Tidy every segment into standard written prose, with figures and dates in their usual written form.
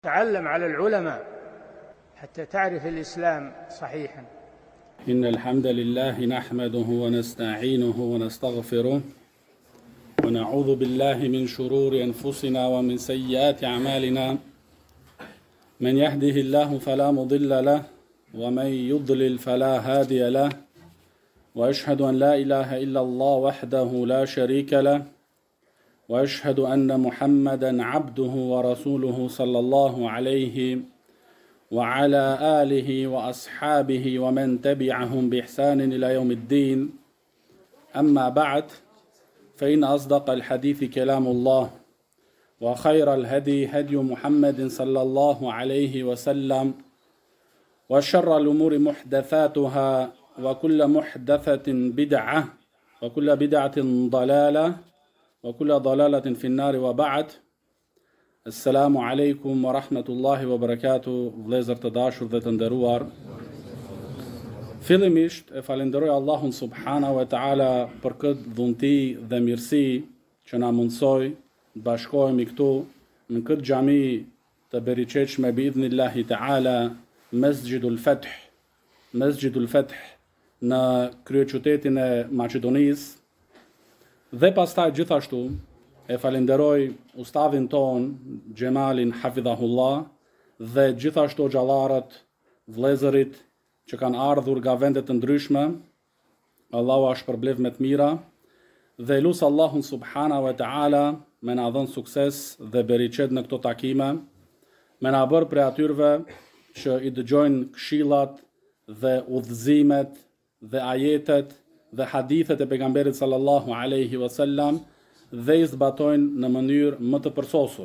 تعلم على العلماء حتى تعرف الإسلام صحيحا. إن الحمد لله نحمده ونستعينه ونستغفره ونعوذ بالله من شرور أنفسنا ومن سيئات أعمالنا. من يهده الله فلا مضل له ومن يضلل فلا هادي له، وأشهد أن لا إله إلا الله وحده لا شريك له، وأشهد أن محمدا عبده ورسوله صلى الله عليه وعلى آله وأصحابه ومن تبعهم بإحسان إلى يوم الدين. أما بعد، فإن أصدق الحديث كلام الله، وخير الهدي هدي محمد صلى الله عليه وسلم، وشر الأمور محدثاتها، وكل محدثة بدعة، وكل بدعة ضلالة، وكل ضلالة في النار. وبعد. Assalamu alaikum wa rahmatullahi wa barakatuh, vëllezër të dashur dhe të nderuar. Fillimisht e falenderoj Allahun subhanahu wa taala për këtë dhunti dhe mirësi që na mundsoi të bashkohemi këtu në këtë xhami të bereqetshme biidhnillahi taala, Mesjidul Fath në kryeqytetin e Maqedonisë. Dhe pastaj gjithashtu e falenderoj ustadhin ton Gjemalin Hafidhahullah dhe gjithashtu xhallarët, vëllezërit që kanë ardhur nga vende të ndryshme. Allahu a shpërblev me të mira dhe lut Allahun subhanahu wa taala me na dhënë sukses dhe bereqet në këto takime, me na bërë prej atyre që i dëgjojnë këshillat dhe udhëzimet dhe ajetet dhe hadithet e pejgamberit sallallahu alaihi wasallam dhe i zbatojnë në mënyrë më të përsosur.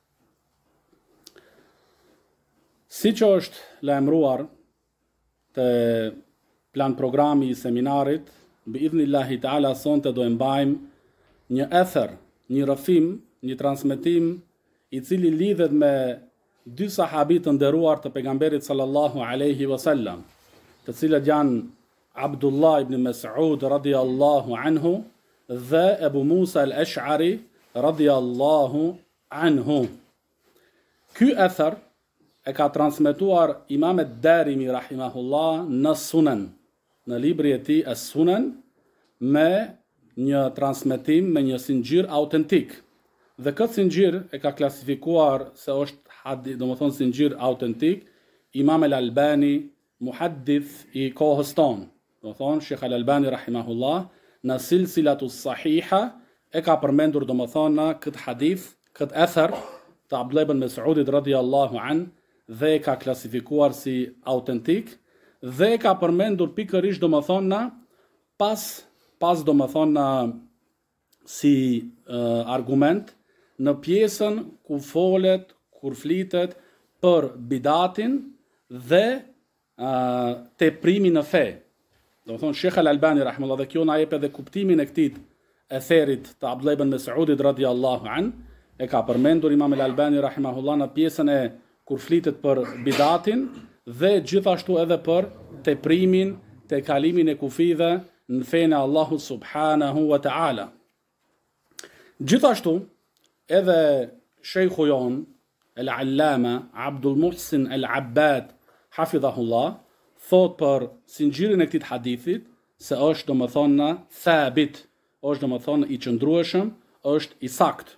Si që është lajmëruar të plan programi i seminarit, biidhnillahi taala sonte do e mbajmë një ether, një rrëfim, një transmetim i cili lidhet me dy sahabit të nderuar të pejgamberit sallallahu alaihi wasallam, të cilët janë Abdullah ibn Mas'ud radhiyallahu anhu dhe Ebu Musa al-Ash'ari radhiyallahu anhu. Ky ether e ka transmetuar Imam ad-Darimi rahimahullah në Sunan, në libri e tij as-Sunan, me një transmetim me një sinxhir autentik. Dhe këtë sinxhir e ka klasifikuar se është hadith, domethënë sinxhir autentik, Imam al-Albani, muhaddith i kohës tonë. Domethënë Sheikh al-Albani rahimahullah në silsilatus sahiha e ka përmendur domethënë këtë hadith, këtë ether të Abdullah ibn Mas'udit radhiyallahu an, dhe e ka klasifikuar si autentik dhe e ka përmendur pikërisht domethënë pas domethënë si argument në pjesën kur flitet për bidatin dhe teprimin në fe. Domethënë Sheikh al-Albani rahimahullah, dhe kjo na jep edhe kuptimin e këtij etherit të Abdullah ibn Mas'udit radhiyallahu an, e ka përmendur Imam al-Albani rahimahullah në pjesën e kur flitet për bidatin dhe gjithashtu edhe për teprimin, te kalimin e kufive në fenë e Allahut subhanahu wa taala. Gjithashtu edhe Sheikhu jon al-Allama Abdul Muhsin al-Abbad hafidhahullah thot për sinxhirin e këtij hadithit se është domethënë thabit, është domethënë i qëndrueshëm, është i sakt.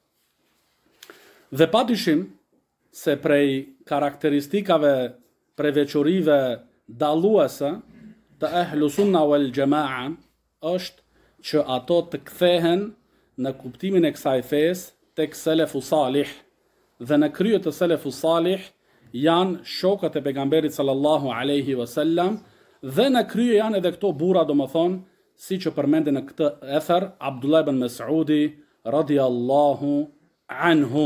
Dhe padyshim se prej karakteristikave, prej veçorive dalluese të ehlu sunna wal jamaa është që ato të kthehen në kuptimin e kësaj fesë tek selefu salih, dhe në krye të selefu salih janë shokët e pejgamberit sallallahu alaihi wasallam, dhe në krye janë edhe këto burra domethënë si që përmenden në këtë ether Abdullah ibn Mas'udi radhiyallahu anhu.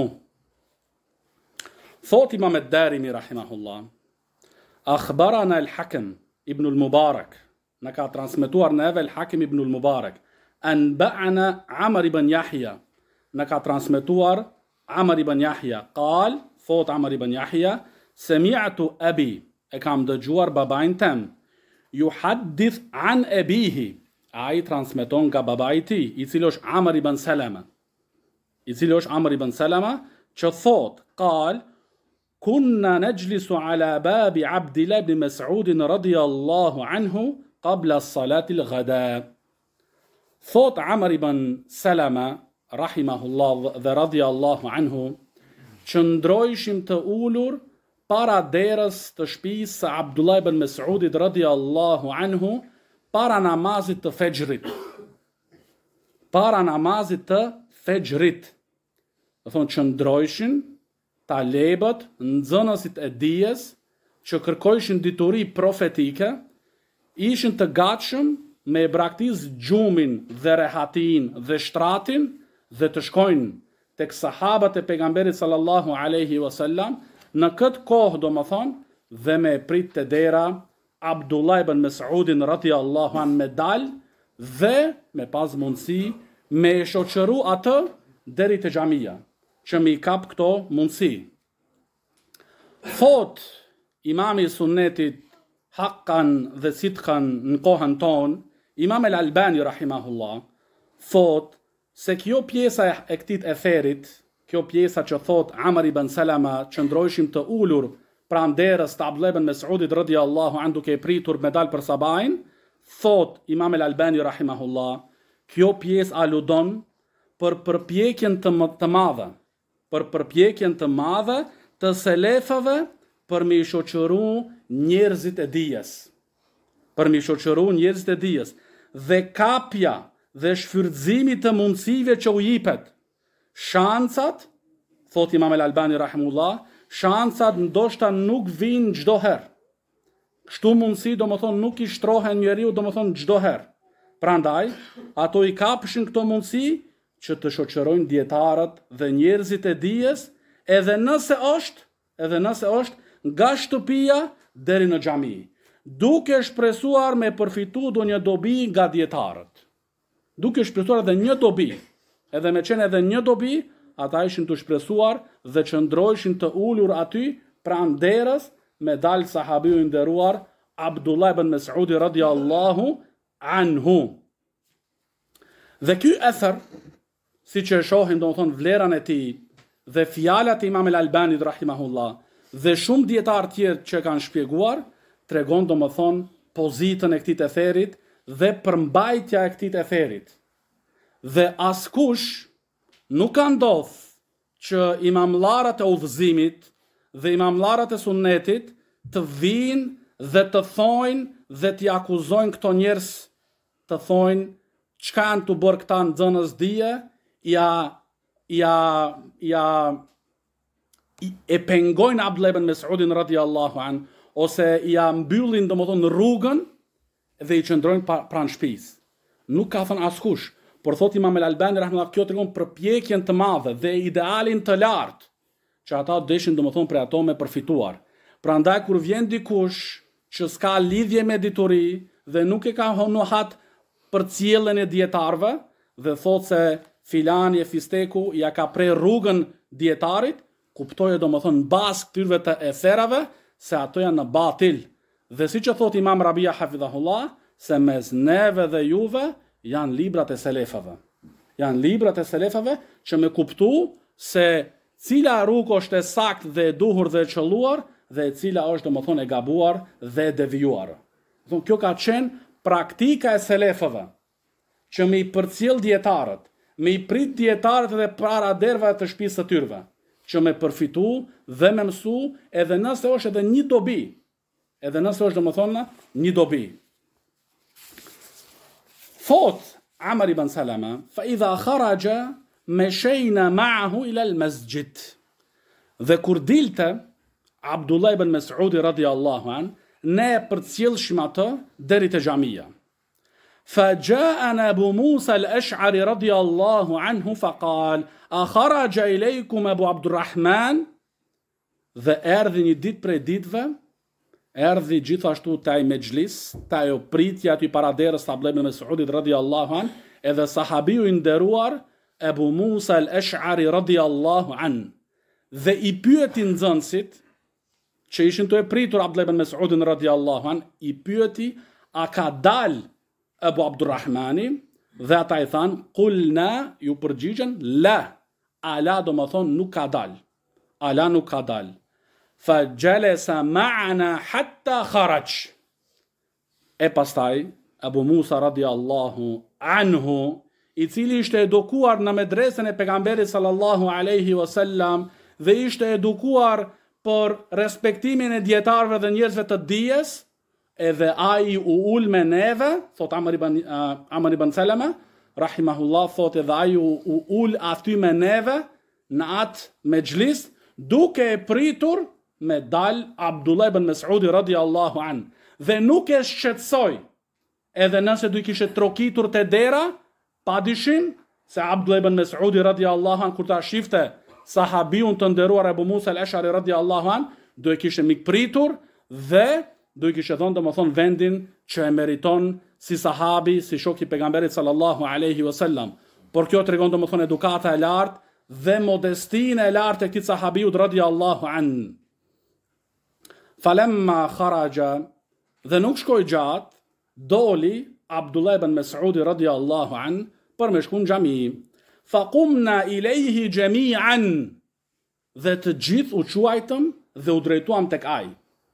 Thot Imam ad-Darimi rahimahullah, akhbarana al-Hakim ibn al-Mubarak, në ka transmetuar neve al-Hakim ibn al-Mubarak, anba'ana Amr ibn Yahya, në ka transmetuar Amr ibn Yahya, qal, thot Amr ibn Yahya, sami'tu abi, e kam dëgjuar babain tem, yuhaddith an abihi, ai transmeton nga babai i tij, i cili është Amr ibn Salama, që thot, qal, kunna najlisu ala babi Abdillah ibn Mas'udin radiallahu anhu qabla salatil ghada. Thot Amr ibn Salama, rahimahullah dhe radiallahu anhu, që ndrojshim të ulur para derës të shtëpisë së Abdullah ibn Mas'udit radiallahu anhu, para namazit të fejrit. Para namazit të fejrit. Dhe thonë që ndrojshin talebët, nxënësit e dijes, që kërkojshin dituri profetike, ishin të gatshëm me braktis gjumin dhe rehatin dhe shtratin dhe të shkojnë tek sahabat e pejgamberit sallallahu alaihi wasallam në këtë kohë, do më thonë, dhe me prit të dera Abdullah ibn Mas'udin radiallahu an me dal dhe me pas mundësi me shoqëru atë deri te xhamia, që mi kap këto mundësi. Thot imami sunnetit haqqan dhe sidqan në kohën tonë, Imam el-Albani rahimahullah, thot se kjo pjesa e këtit etherit, kjo pjesa që thot Amr ibn Salama, që ndrojshim të ulur pranë derës të Abdullah ibn Mas'udit radiallahu anhu duke pritur me dal për sabajin, thot Imam el-Albani rahimahullah, kjo pjesë aludon për përpjekjen të madhe, për përpjekjen të madhe të selefëve për me i shoqëru njerëzit e dijes. Për me i shoqëru njerëzit e dijes. Dhe kapja dhe shfrytëzimi të mundësive që u jipet. Shancat, thot Imam el-Albani rahimullah, shancat ndoshta nuk vinë çdo herë. Kështu mundësi, do më thonë, nuk i shtrohen njeriu, do më thonë, çdo herë. Prandaj, ato i kapshin këto mundësi që të shoqërojnë dietarët dhe njerëzit e dijes, edhe nëse është nga shtëpia deri në xhami, duke shpresuar me përfitu do një dobi nga dietarët. Duke shpresuar edhe një dobi, edhe me qenë edhe një dobi, ata ishin të shpresuar dhe qëndrojshin të ulur aty pranë derës me dal sahabiu i nderuar Abdullah ibn Mas'udi radiallahu anhu. Dhe ky ether, si që e shohim, do më thonë, vleran e tij dhe fjalat e Imam el-Albanit rahimahullah dhe shumë dietar tjerë që kanë shpjeguar, tregon, do më thonë, pozitën e këtij etherit dhe përmbajtja e këtij etherit. Dhe askush nuk ka ndodh që imamllarët e udhëzimit dhe imamllarët e sunnetit të vinë dhe të thojnë dhe të akuzojnë këto njerëz, të thojnë çka janë të bërë këta nxënës dije, e pengojnë Abdullah ibn Mas'udin radiallahu an, ose ja mbyllin, do më thonë, rrugën dhe i qëndrojnë pranë shtëpisë. Nuk ka thënë askush, por thot Imam el-Albani rahimahullah, kjo tregon përpjekjen të madhe dhe idealin të lartë që ata deshin, do më thonë, për ato me përfituar. Prandaj kur vjen dikush që s'ka lidhje me dituri dhe nuk e ka honohat për cilën e dietarëve dhe thot se filani e fisteku ja ka pre rrugën dietarit, kuptoje, do më thonë, bazë këtyre të etherave se ato janë në batil. Dhe si që thot Imam Rabia hafidhahullah, se mes neve dhe juve janë librat e selefave. Janë librat e selefave që me kuptu se cila rrugë është e saktë dhe e duhur dhe e qëlluar dhe cila është, do më thonë, e gabuar dhe e devijuar. Kjo ka qenë praktika e selefave, që me i përcjell dietarët, me i prit dietarët dhe para derve të shtëpisë së tyre, që me përfitu dhe me mësu, edhe nëse është edhe një dobi, edhe nëse është, do më thonë, një dobi. Thot Amr ibn Salama, fa idha kharaja meshejna ma'ahu ila al-masjid. Dhe kur dilte Abdullah ibn Mas'udi radiallahu an, ne përcjellshim atë deri te xhamia. فجاءنا أبو موسى الأشعري رضي الله عنه فقال أخرج إليكم أبو عبد الرحمن. Dhe erdhi një ditë prej ditëve, erdhi gjithashtu taj mejlis, taj opritja aty para derës të Abdullah ibn Mas'udit radiallahu an, edhe sahabiu i nderuar Abu Musa al-Ash'ari radiallahu an. Dhe i pyeti nxënësit që ishin të e pritur Abdullah ibn Mas'udin radiallahu an, i pyeti a ka dal Abu Abdurrahmani, dhe ata i thanë, kulna, ju përgjigjen, la, ala, do më thonë, nuk ka dal. Ala nuk ka dal. fa gjelesa ma'na hatta kharaj. E pastaj, Abu Musa radiallahu anhu, i cili ishte edukuar në medresën e pejgamberit sallallahu alaihi wasallam dhe ishte edukuar për respektimin e dietarëve dhe njerëzve të dijes, edhe ai u ul me neve, thot Amr ibn Salama, rahimahullah, thot edhe ai u ul aty me neve në atë mexhlis, duke e pritur me dal Abdullah ibn Mas'udi radiallahu an, dhe nuk e shqetësoj, edhe nëse do i kishe trokitur te dera, pa dyshim se Abdullah ibn Mas'udi radiallahu an kur ta shifte sahabiun të nderuar Abu Musa al-Ash'ari radiallahu an, do e kishe mikpritur dhe do i kishe thonë domethënë vendin që e meriton si sahabi, si shoku i pejgamberit sallallahu alaihi wasallam. Por kjo tregon domethënë edukata e lartë dhe modestinë e lartë e këtij sahabiut radiallahu an. Falemma kharaja, dhe nuk shkoi gjatë, doli Abdullah ibn Mas'udi radiallahu an për me shku në xhami. Faqumna ilayhi jami'an, dhe të gjithë u quajtëm dhe u drejtuam tek ai.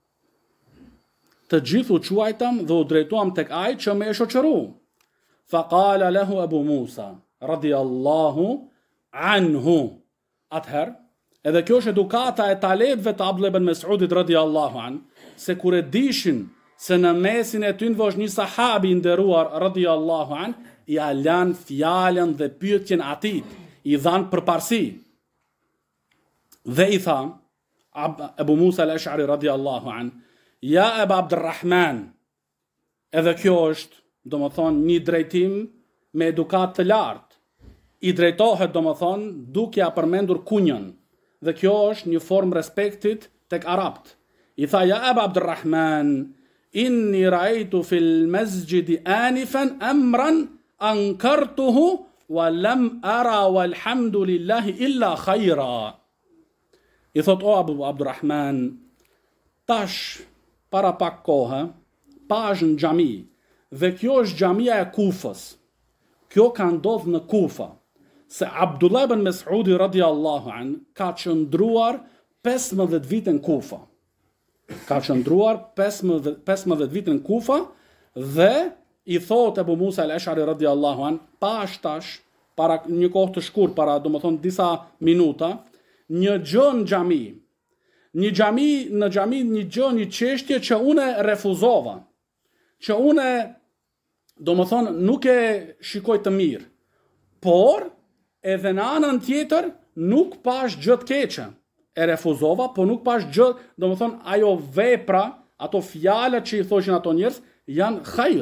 Të gjithë u quajtëm dhe u drejtuam tek ai që më e shoqëru. Faqala lahu Abu Musa radiallahu anhu. Atëherë, edhe kjo është edukata e talebëve të Abdullah ibn Mas'udit radiallahu an, se kur e dishin se në mesin e tyre është një sahabi nderuar radiallahu an, i alan fjalën dhe pyetjen atit, i dhan përparësi. Dhe i tha Abu Musa al-Ash'ari radiallahu an, ja Aba Abdurrahman, edhe kjo është domethënë një drejtim me edukat të lartë. I drejtohet domethënë duke ja përmendur kunjën, dhe kjo është një formë respektit tek arabt. I tha ja Aba Abdurrahman, inni ra'aytu fil masjid anifan amran ankartuhu wa lam ara walhamdulillahi illa khayra. I thot o Abu Abdurrahman, tash para pak kohë pash në xhami, dhe kjo është xhamia e Kufës. Kjo ka ndodhur në Kufa, se Abdullah ibn Mas'udi radiallahu an ka qëndruar 15 vite në Kufa. Ka qëndruar 15 vite në Kufa, dhe i thot Abu Musa al-Ash'ari radiallahu an, pash tash, para një kohë të shkurt, para domethënë disa minuta, një gjë në xhami. Një gjë, një çështje që unë refuzova, që unë domethënë nuk e shikoj të mirë, por edhe në anën tjetër nuk pash gjë të keqe. E refuzova, por nuk pash gjë, domethënë ajo vepra, ato fjalët që i thoshin ato njerëz janë khajr.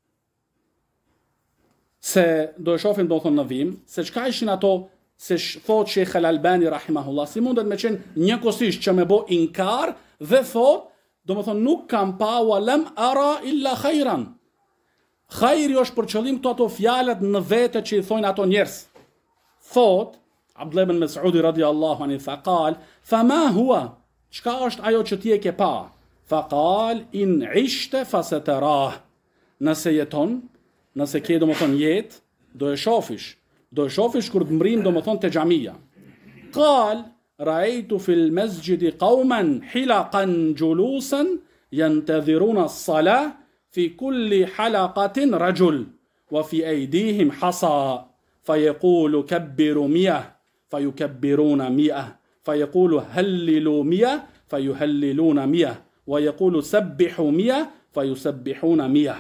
Se do e shohim domethënë në vim, se çka ishin ato, se thot Sheikh Al-Albani rahimahullah, si mundet me qenë njëkohësisht që me bo inkar dhe thot, domethënë nuk kam pa wa lam ara illa khajran. Khajri është për qëllim këto ato fjalët në vete që i thojnë ato njerëz. Thot Abdullah ibn Mas'udi radiallahu anhu, faqal, fama huwa, çka është ajo që ti e ke pa? Faqal, in ishte fasatarah, nëse jeton, nëse ke domethënë jetë, do e shofish kur të mbrim domethënë te xhamia. Qal, ra'aytu fil masjid qauman hilaqan julusan yantadhiruna as-salah fi kulli halaqatin rajul wa fi aydihim hasa fayaqulu kabbiru 100 فيكبرون 100 فيقول هللوا 100 فيهللون 100 ويقول سبحوا 100 فيسبحون 100.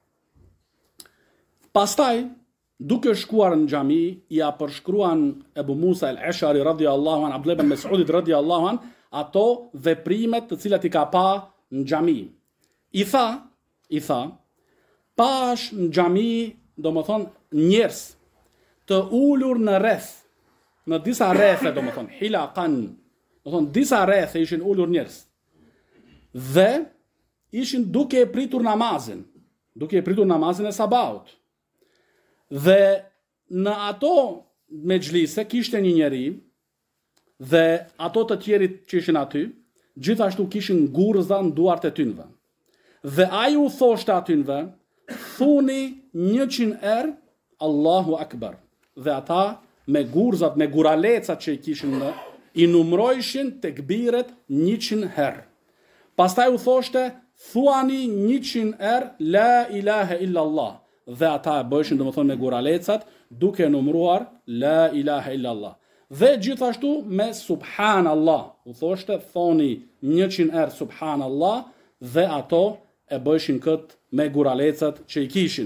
Pastaj, duke shkuar në xhami, ja përshkruan Abu Musa al-Ash'ari radiallahu an, Abdullah ibn Mas'udit radiallahu an, ato veprimet të cilat i ka pa në xhami. I tha, pash në xhami, domethënë njerëz të ulur në rreth, në disa rrethe, domethënë hilaqan, domethënë disa rrethe ishin ulur njerëz. Dhe ishin duke e pritur namazin e sabahut. Dhe në ato mexhlise kishte një njeri, dhe ato të tjerit që ishin aty, gjithashtu kishin gurza në duart e tynve. Dhe ai u thoshte atynve, thuni 100 herë Allahu Akbar. Dhe ata me gurzat, me guralecat që i kishin I numrojshin tekbiret 100 herë. Pastaj u thoshte, thuani 100 herë la ilaha illa Allah. Dhe ata e bëshin, domethënë me guralecat, duke numruar la ilaha illa Allah. Dhe gjithashtu me subhanallah. U thoshte, thoni 100 herë subhanallah, dhe ato e bëshin këtë me guralecat që i kishin.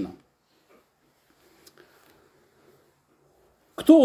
Këtu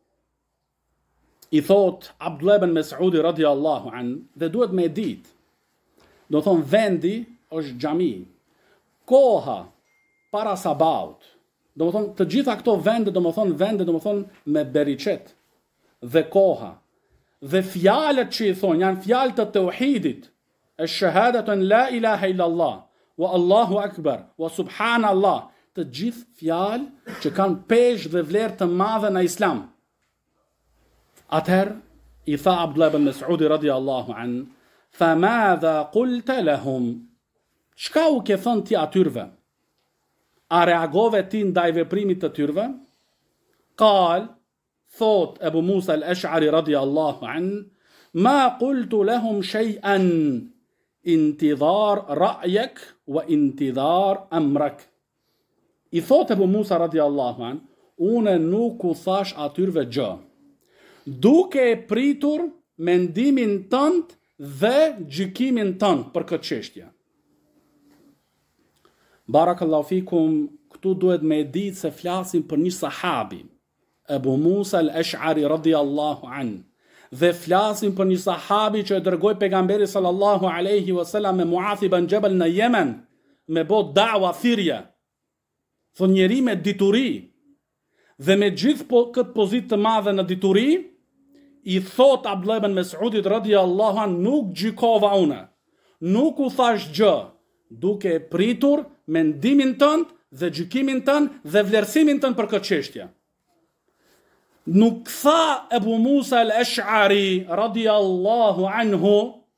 i thot Abdullah ibn Mes'udi radiallahu an, dhe duhet me dit, do thonë vendi është xhami, koha para sabaut, do më thonë të gjitha këto vende, do më thonë me beriqet, dhe koha, dhe fjalët që i thonë, janë fjalët të tauhidit, e shahadatun la ilaha illallah, wa Allahu akbar, wa subhanallah, të gjithë fjalë që kanë peshë dhe vlerë të madhe në islam. Atëherë, i tha Abdullah ibn Mes'udi radiallahu an, fa madha qulta lahum, çka u ke thënë ti atyrve? A reagove ti ndaj veprimit të tyrve? Qal, thot Ebu Musa al-Ash'ari radiallahu an, ma qultu lahum shay'an, intidhar ra'jek wa intidhar amrak. I thot Ebu Musa radiallahu an, une nuk u thash atyrve gjë, duke e pritur mendimin tënd dhe gjykimin tënd për këtë çështje. Barakallahu fikum, këtu duhet me ditë se flasim për një sahabi, Ebu Musa al-Ash'ari radiallahu an, dhe flasim për një sahabi që e dërgoi pejgamberi sallallahu alaihi wasallam me Muadh ibn Jabal në Yemen, me bot da'wa thirrje. Thon njeri me dituri, dhe me gjithë këtë pozitë të madhe në dituri, i thot Abdullah ibn Mes'udit radiallahu an, nuk gjykova une, nuk u thash gjë, duke pritur mendimin tënd dhe gjykimin tënd dhe vlerësimin tënd për këtë çështje. Nuk tha Ebu Musa al-Ash'ari radiallahu anhu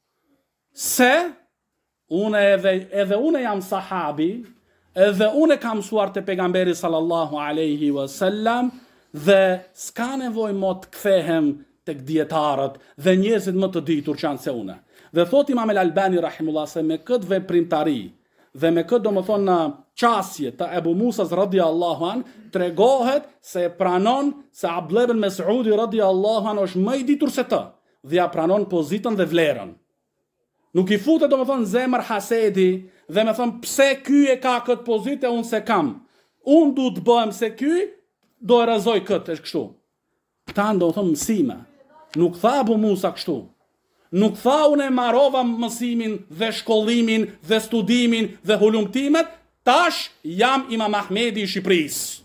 se une edhe une jam sahabi, edhe une kam mësuar te pejgamberi sallallahu alaihi wasallam, dhe s'ka nevojë mo të kthehem tek dietarët dhe njerëzit më të ditur që janë se une. Dhe thot Imam al-Albani rahimullah se me këtë veprimtari dhe me këtë domethënë qasje të Ebu Musas radiallahu an, tregohet se pranon se Abdullah ibn Mes'udi radiallahu an është më i ditur se të, dhe ja pranon pozitën dhe vlerën. Nuk i futet domethënë zemër hasedi dhe me thon pse ky e ka këtë pozitë unë se kam. Unë du të bëhem se ky do e rrezoj këtë, është kështu. Këta domethënë mësime. Nuk tha Abu Musa kështu. Nuk tha unë e marrova mësimin dhe shkollimin dhe studimin dhe hulumtimet, tash jam Imam Ahmedi i Shqipërisë.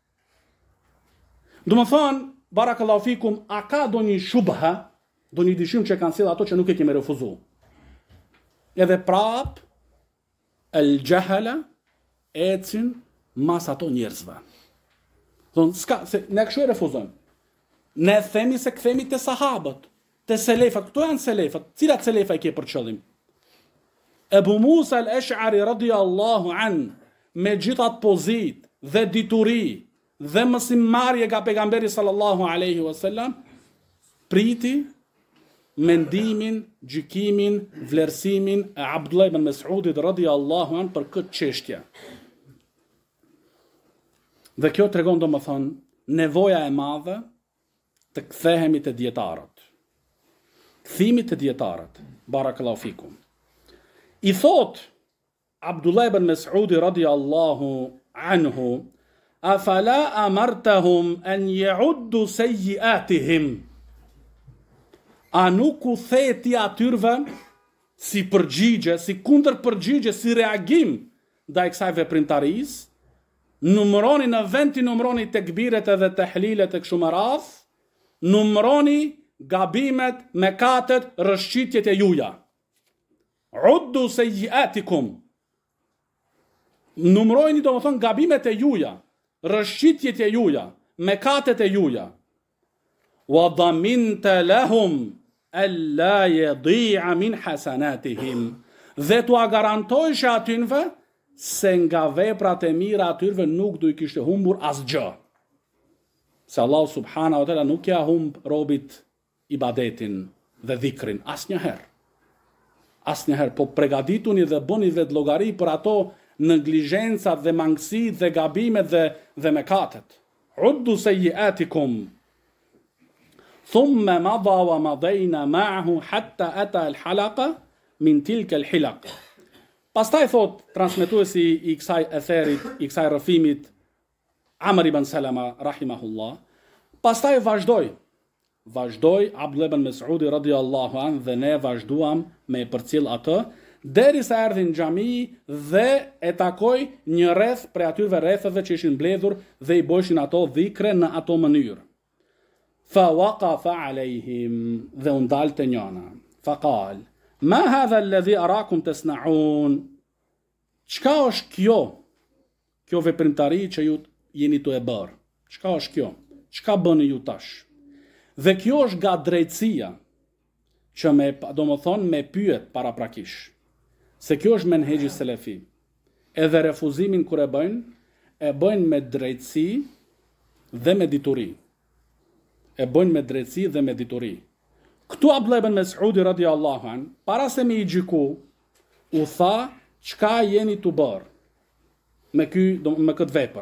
Do më thonë, barakallahu fikum, a ka do një shubha, do një dyshim që kanë sjellë ato që nuk e kemi refuzu. Edhe prap, el gjahala, ecin mas ato njerëzve. Thonë, se ne kështu e refuzojmë. Ne themi se kthemi te sahabët, te selefat, këto janë selefat. Cilat selefa i ke për qëllim? Ebu Musa al-Ash'ari radiallahu an, me gjithat pozit dhe dituri dhe mësimmarrje nga pejgamberi sallallahu alaihi wasallam, priti mendimin, gjykimin, vlerësimin e Abdullah ibn Mes'udit radiallahu an për këtë çështje. Dhe kjo tregon domethënë nevoja e madhe të kthehemi te dietarët. Kthimi te dietarët. Barakallahu fikum. I thot Abdullah ibn Mes'udi radiallahu anhu, afala amartahum an ya'uddu sayyi'atihim. A nuk u the ti atyrve si përgjigje, si kundër përgjigje, si reagim ndaj kësaj veprimtarisë, numëroni në vend të numëroni tekbiret edhe tahlilet e kështu me radhë, numëroni gabimet, mekatet, rrëshqitjet e juja. Uddu sayyi'atikum. Numërojni domethënë gabimet e juja, rrëshqitjet e juja, mekatet e juja. Wa dhaminta lahum alla yadi'a min hasanatihim. Dhe t'u garantojsh atynve se nga veprat e mira atyrve nuk do i kishte humbur asgjë. Se Allah subhanahu wa taala nuk ja humb robit ibadetin dhe dhikrin, asnjëherë, po përgatituni dhe bëni vetë llogari për ato neglizhencat dhe mangësitë dhe gabimet dhe mëkatet. Uddu sayyi'atikum thumma madha wa madayna ma'ahu hatta ata al-halaqa min tilka al-hilaq. Pastaj thot transmetuesi i kësaj etherit, i kësaj rrëfimit, Amr ibn Salama rahimahullah, pastaj vazhdoi Abdullah ibn Mas'udi radhiyallahu anhu dhe ne vazhduam me përcjell atë derisa erdhi në xhami dhe e takoi një rreth prej atyre rrethave që ishin mbledhur dhe i bëshin ato dhikre në ato mënyrë. Fa waqafa alayhim, dhe u ndalte njëna. Fa qal: "Ma hadha alladhi arakum tasna'un?" Çka është kjo veprimtari që ju jeni të e bërë? Çka është kjo? Çka bëni ju tash? Dhe kjo është nga drejtësia që me pyet para prakish. Se kjo është menhexhi selefi. Edhe refuzimin kur e bëjnë me drejtësi dhe me dituri. Këtu Abdullah ibn Mas'udi radhiyallahu anhu, para se me i gjiku, u tha, çka jeni të bërë me këtë vepër?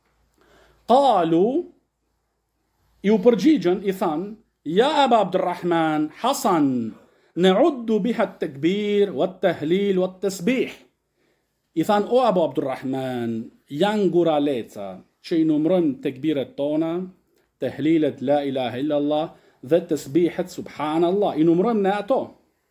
Qalu, i u përgjigjen, i than, ja Aba Abdurrahman, Hasan, na'uddu biha at-takbir wat-tahlil wat-tasbih. I than, o Abu Abdurrahman, janë guraleca që i numrojmë tekbiret tona, tahlilet la ilaha illallah dhe tasbihet subhanallah, i numrojmë në ato.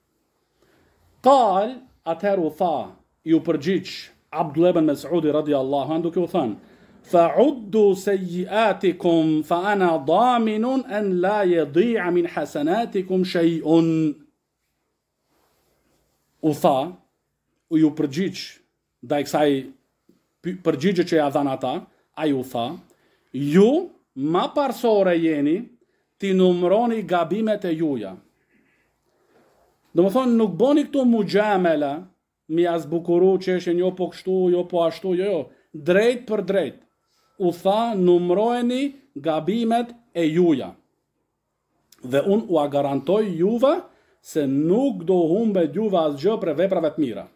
Qal, atëherë u tha, i u përgjigj Abdullah ibn Mas'udi radhiyallahu anhu duke u thënë: "Fa'uddu sayyi'atikum fa ana daminun an la yadi'a min hasanatikum shay'un." U tha, u ju përgjigj ndaj kësaj përgjigje që ja dhan ata, ai u tha: "Ju ma parsore jeni ti numroni gabimet e juja." Do më thonë, nuk boni këtu mujamela, mi azbukuru që eshen jo po kështu, jo po ashtu, jo. Drejt për drejt. U tha, numrojeni gabimet e juja. Dhe unë u a garantoj juve se nuk do humbe juve asgjë për veprave të mira.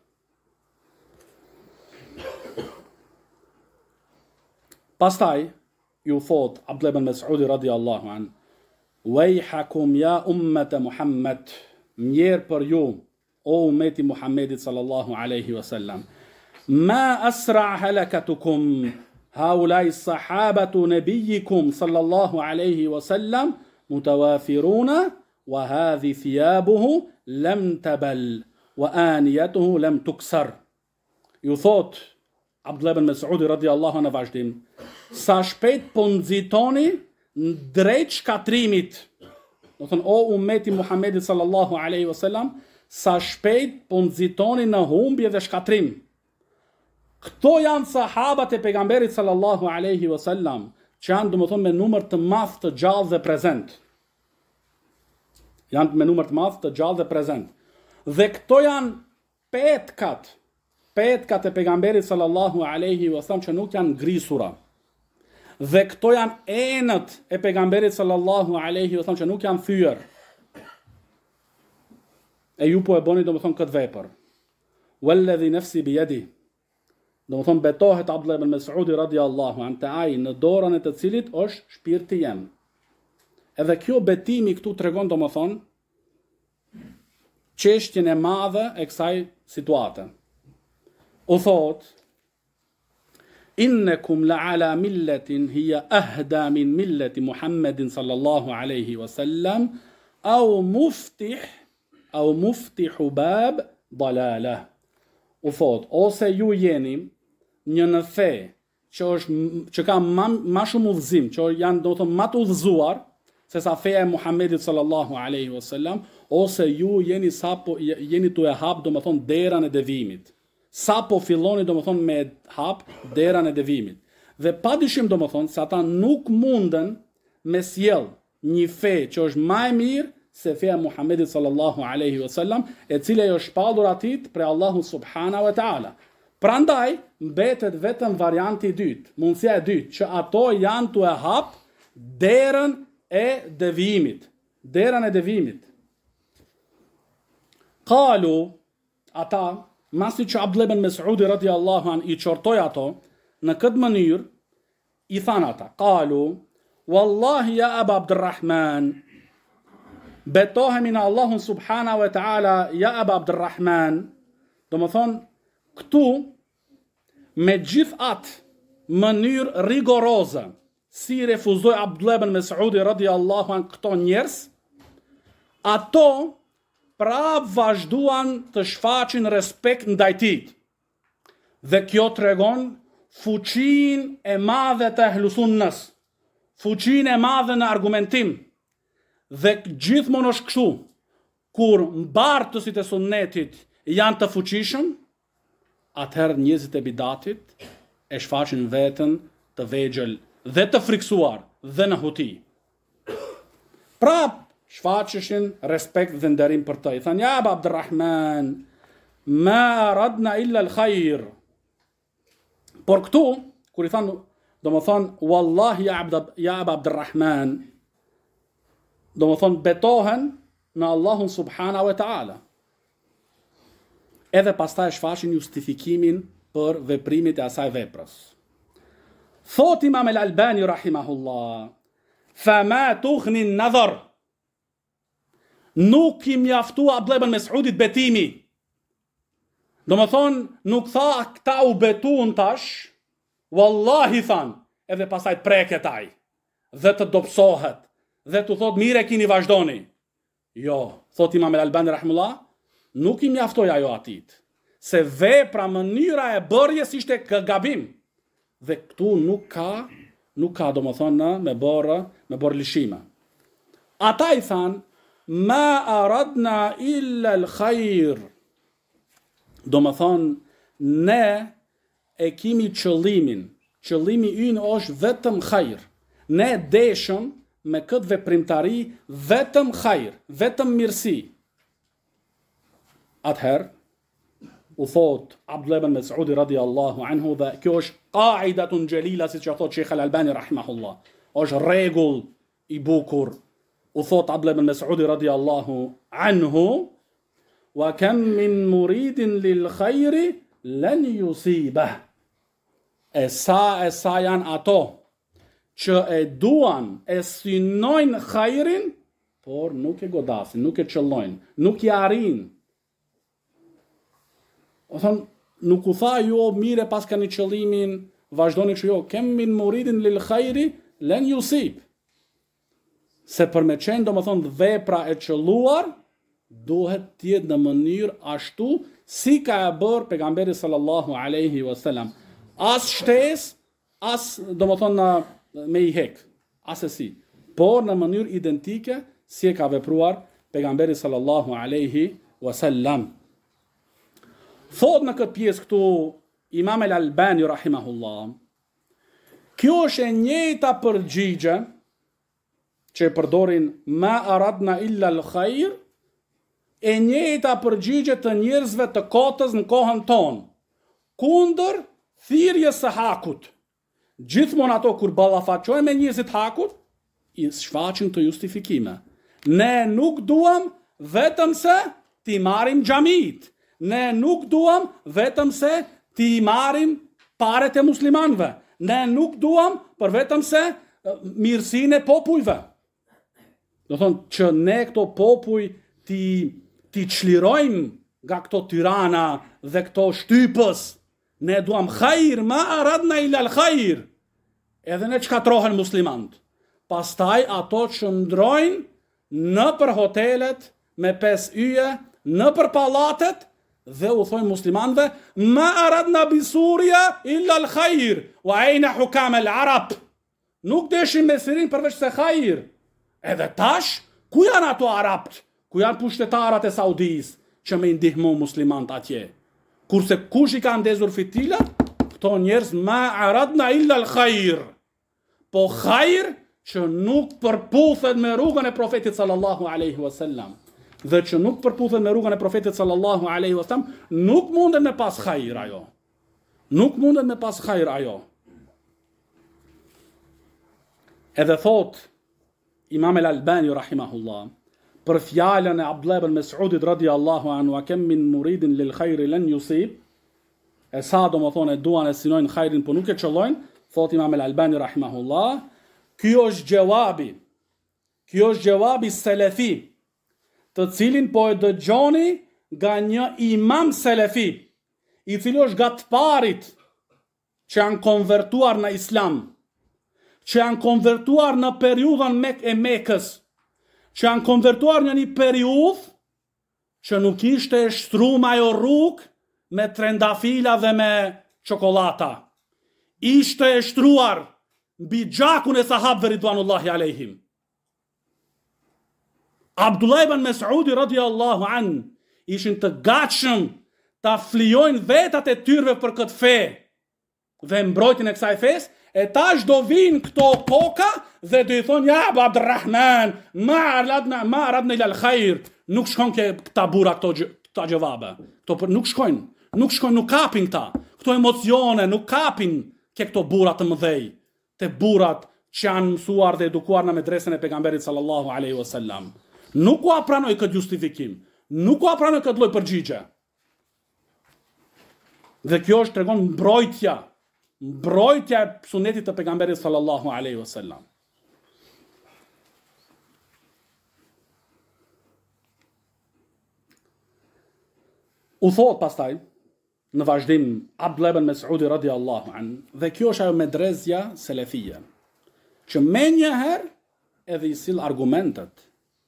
Pastaj, ju thot Abdullah ibn Mas'udi radhiyallahu anhu: "Wayhakum ya ummat Muhammad", mjerë për ju, o ummeti Muhammedit sallallahu alaihi wasallam. "Ma asra halakatukum, haulai sahabatu nabiyikum sallallahu alaihi wasallam mutawafiruna, wa hadhi thiyabuhu lam tabal, wa aniyatuhu lam tuksar." Ju thot Abdullah ibn Mas'udi radhiyallahu anhu vazhdim: "Sa shpejt po nxitoni drejt shkatrimit." Do thënë, o ummeti Muhammedit sallallahu alaihi wasallam, sa shpejt po nxitoni në humbje dhe shkatrim. Këto janë sahabat e pejgamberit sallallahu alaihi wasallam, që janë domethënë me numër të madh të gjallë dhe prezent. Dhe këto janë petkat e pejgamberit sallallahu alaihi wasallam që nuk janë ngrisura. Dhe këto janë enët e pejgamberit sallallahu alaihi wasallam që nuk janë thyer. E ju po e bëni domethënë këtë vepër. Walladhi nafsi bi yadi. Domethënë betohet Abdullah ibn Mas'udi radhiyallahu anhu te ai në dorën e të cilit është shpirti jem. Edhe kjo betimi këtu tregon domethënë çështjen e madhe e kësaj situate. U thot: "Innakum la ala millatin hiya ahda min millati Muhammedin sallallahu alaihi wasallam, au muftihu bab dalalah." U thot, ose ju jeni një në fe që ka ma shumë udhëzim, që janë do të ma të udhëzuar se sa feja e Muhammedit sallallahu alaihi wasallam, ose ju jeni të e hap do më thonë derën e devimit. Sa po filloni do më thonë me hap derën e devimit. Dhe pa dyshim do më thonë se ata nuk munden me sjell një fe që është ma e mirë se feja Muhammedit sallallahu alaihi wasallam, e cila jo shpallur atit pre Allahu subhanahu wa ta'ala. Prandaj mbetet vetëm varianti i dytë, mundësia e dytë, që ato janë të e hap derën e devimit. derën e devimit. Qalu, ata, masi që Abdullah ibn Mes'udi radiallahu an i qortoj ato, në këtë mënyrë, i than ata, qalu, wallahi ja Aba Abdurrahman, betohemi në Allahun subhana wa ta'ala, ja Aba Abdurrahman, do më thonë, këtu, me gjithë atë mënyrë rigoroze, si refuzoj Abdullah ibn Mes'udi radiallahu an këto njerës, ato prap vazhduan të shfaqin respekt ndaj tij. Dhe kjo tregon fuqinë e madhe të ehlusunnës, fuqinë e madhe në argumentim. Dhe gjithmonë është kështu, kur mbartësit e sunnetit janë të fuqishëm, atëherë njerëzit e bidatit e shfaqin veten të vegjël dhe të friksuar dhe në huti. Prap shfaqeshin respekt dhe nderim për të. I thanë, ja Aba Abdurrahman, ma aradna illa al-khajr. Por këtu, kur i thanë, do më thonë, wallahi ja Aba Abdurrahman, do më thonë, betohen në Allahun subhana wa ta'ala. Edhe pastaj shfaqin justifikimin për veprimit e asaj veprës. Thot Imam al-Albani rahimahullah, fama tughni an-nadhar, nuk i mjaftu Abdullah ibn Mes'udit betimi. Do më thonë, nuk tha këta u betun tash, wallahi than, edhe pasaj të preket aj, dhe të dopsohet, dhe të thot mire kini vazhdoni. Jo, thot Imam al-Albani rahimahullah, nuk i mjaftoj ajo atit, se vepra mënyra e bërjes ishte gabim. Dhe këtu nuk ka do më thonë me bërë lishime. Ata i thanë, ma aradna illa al-khajr. Do më thonë, ne e kimi qëllimin. Qëllimi ynë është vetëm khajr. Ne deshëm me këtë veprimtari vetëm khajr, vetëm mirësi. Atëherë, u thot Abdullah ibn Mes'udi radiallahu anhu, dhe kjo është qaidatun gjelila, si që thot Sheikh al-Albani rahimahullah, është regull i bukur. U thot Abdullah ibn Mes'udi radiallahu anhu, wa kam min muridin lil khajri len yusibah. E sa janë ato që e duan, e synojnë khajrin, por nuk e godasin, nuk e qëllojnë, nuk i arrin. O thonë, nuk u tha jo mire pas ka një qëllimin, vazhdoni që jo, kem min muridin lil khajri, len yusib. Se për me qenë, do më thonë, vepra e qëlluar, duhet tjetë në mënyrë ashtu, si ka e bërë pejgamberi sallallahu aleyhi wasallam. As shtes, as, do më thonë, me i hek, as e si. Por në mënyrë identike, si e ka vepruar pejgamberi sallallahu aleyhi wasallam. Thot në këtë pjesë këtu Imam al-Albani rahimahullah, kjo është e njëjta përgjigje që e përdorin ma aradna illa al-khajr, e njëjta përgjigje të njerëzve të kotës në kohën tonë, kundër thirrjes së hakut. Gjithmonë ato kur ballafaqojnë me njerëzit hakut, i shfaqin të justifikime. Ne nuk duam vetëm se ti marrim xhamit. Ne nuk duam vetëm se ti marim paret e muslimanve. Ne nuk duam për vetëm se mirësinë e popujve. Do thonë që ne këto popuj ti çlirojmë nga këto tyrana dhe këto shtypës. Ne duam khajr, ma aradna ila al-khajr. Edhe ne çkatrohen muslimant. Pastaj ato që ndrojnë në për hotelet me 5 yje, në për pallatet, dhe u thojnë muslimanve, ma aradna bisuria illa al-khajr, wa ajna hukam al-arab. Nuk deshim me sirin përveç se khajr. Edhe tash, ku janë ato arabt? Ku janë pushtetarat e Saudis që me ndihmu muslimant atje? Kurse kush i ka ndezur fitilat, këto njerëz ma aradna illa al-khajr. Po khajr që nuk përputhet me rrugën e profetit sallallahu alaihi wasallam. Dhe që nuk përputhet me rrugën e profetit sallallahu alaihi wasallam, nuk mundet me pas khajr ajo. Nuk mundet me pas khajr ajo. Edhe thot Imam al-Albani rahimahullah për fjalën e Abdullah ibn Mas'udit radhiyallahu anhu, wa kam min muridin lil khairi lan yusib, e sa do më thonë e duan e sinojnë khairin po nuk e qëllojnë, thot Imam al-Albani rahimahullah, kjo është gjewabi selefi, të cilin po e dëgjoni nga një imam selefi, i cili është nga të parit që janë konvertuar në islam, që janë konvertuar në periudhën e Mekës, që janë konvertuar në një periudhë që nuk ishte e shtruar ajo rrugë me trendafila dhe me çokolata. Ishte e shtruar mbi gjakun e sahabëve ridwanullahi alejhim. Abdullah ibn Mas'udi radhiyallahu an ishin të gatshëm ta flijojnë vetat e tyre për këtë fe dhe mbrojtjen e kësaj fesë, e tash do vinë këto koka dhe do i thonë ja Abdurrahman, ma aradna ila al-khair, nuk shkon këta burra këta gjevabe. Këto nuk shkojnë, nuk kapin këta. Këto emocione nuk kapin këto burra të mëdhej, te burrat që janë mësuar dhe edukuar në medresën e pejgamberit sallallahu alaihi wasallam. Nuk u pranoj këtë justifikim, nuk u pranoj këtë lloj përgjigje. Dhe kjo është tregon mbrojtja e sunetit të pejgamberit sallallahu alaihi wasallam. U thot pastaj në vazhdim Abdullah ibn Mas'udi radhiyallahu an, dhe kjo është ajo medrezja selefie, që menjëherë edhe i sill argumentet.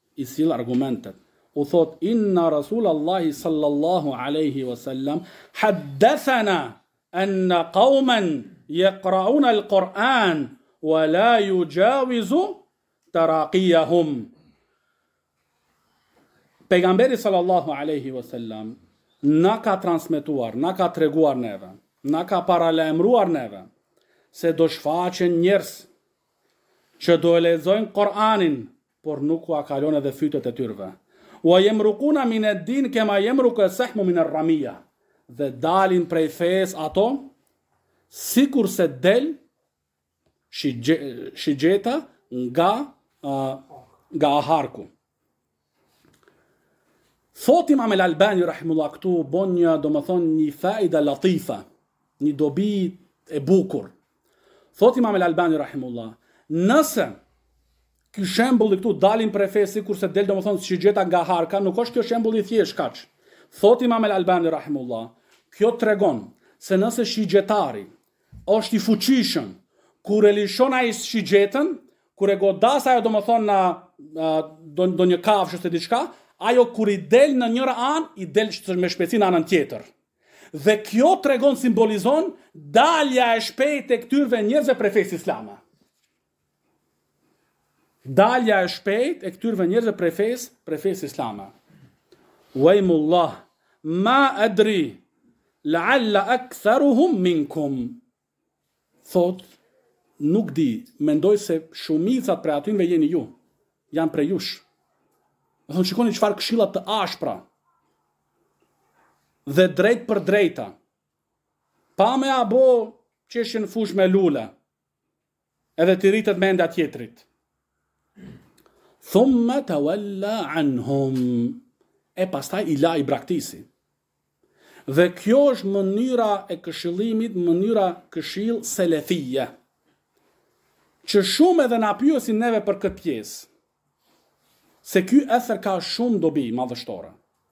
U thot inna Rasulallahi sallallahu alaihi wasallam haddathana anna qauman yaqra'una al-Qur'an wa la yujawizu taraqiyahum. Pejgamberi sallallahu alaihi wasallam na ka transmetuar, na ka treguar neve, na ka paralajmëruar neve se do shfaqen njerëz që do e lexojnë Kur'anin, por nuk u kalon edhe fytët e tyre. Wa yamruquna min ad-din kama yamruqu as-sahmu min ar-ramiya. Dhe dalin prej fesë ato sikur se del shigjeta nga aharku. Thot Imam al-Albani rahimullah këtu bon një faida latifa, një dobi e bukur. Thot Imam al-Albani rahimullah, nëse ky shembull këtu dalin prej fesë sikur se del shigjeta nga harka, nuk është kjo shembull i thjesht kaq. Thot Imam al-Albani rahimullah, kjo tregon se nëse shigjetari është i fuqishëm kur e lishon ai shigjetën, kur e godas ajo do një kafshë ose diçka, ajo kur i del në njëra anë, i del me shpejtësi në anën tjetër. Dhe kjo tregon, simbolizon dalja e shpejtë e këtyre njerëzve prej fesë islame. Dalja e shpejtë e këtyre njerëzve prej fesë islame. Wajmullah, ma adri la'alla aktharuhum minkum. Thot, nuk di, mendoj se shumicat prej atyre jeni ju, janë prej jush. Thonë, shikoni çfarë këshilla të ashpra dhe drejt për drejta. Pa me abo qeshin fush me lule, edhe të rritet mendja tjetrit. Thumma tawalla anhum. E pastaj i la i braktisi. Dhe kjo është mënyra e këshillimit, mënyra këshill selefie, që shumë edhe na pyesin neve për këtë pjesë, se ky ether ka shumë dobi madhështore.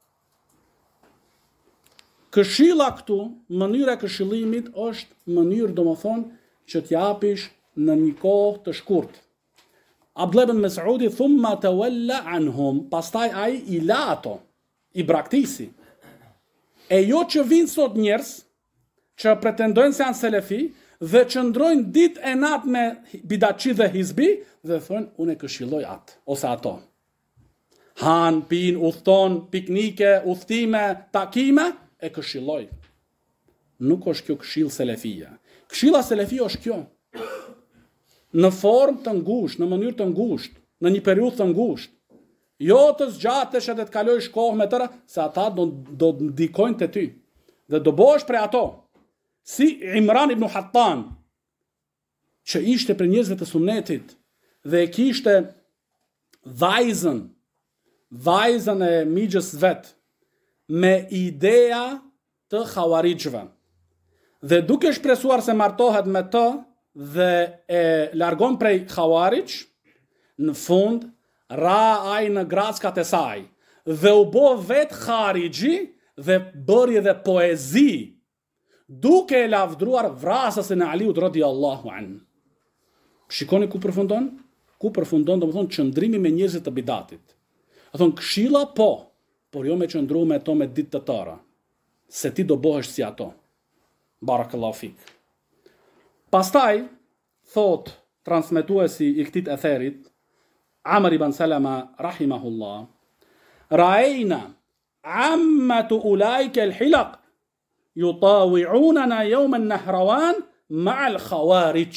Këshilla këtu, mënyra e këshillimit është mënyrë domethënë që t'japish në një kohë të shkurtë. Abdullah ibn Mas'udi thumma tawalla anhum, pastaj ai i la ato, i braktisi. E jo që vinë sot njerëz që pretendojnë se janë selefi dhe që ndrojnë ditë e natë me bidaçi dhe hizbi dhe thonë unë e këshilloj atë ose ato. Han, pin, udhton, piknike, udhtime, takime, e këshilloj. Nuk është kjo këshill selefia. Këshilla selefia është kjo. Në formë të ngushtë, në mënyrë të ngushtë, në një periudhë të ngushtë. Jo të zgjatesh edhe të kalojsh kohë me tëra, se ata do ndikojnë te ty. Dhe do bëhesh prej ato. Si Imran ibn Hattan, që ishte për njerëzve të sunetit dhe e kishte vajzën e migjës vet me ideja të Khawarijve. Dhe duke shpresuar se martohet me të dhe e largon prej Khawarij, në fund ra ai në graskat e saj dhe u bo vet Khariji dhe bëri dhe poezi duke e lavdruar vrasësin e Aliut radhiyallahu anhu. Shikoni ku përfundon? Ku përfundon, domethënë, qëndrimi me njerëzit të bidatit. Do thonë këshilla po, por jo me qëndru me to me ditë të tëra, se ti do bohesh si ato. Barakallahu fik. Pastaj thot transmetuesi i këtij etherit, Amr ibn Salama rahimahullah, ra'ayna ammatu ulaika al-hilaq yutawi'unana yawm an-nahrawan ma'a al-khawarij.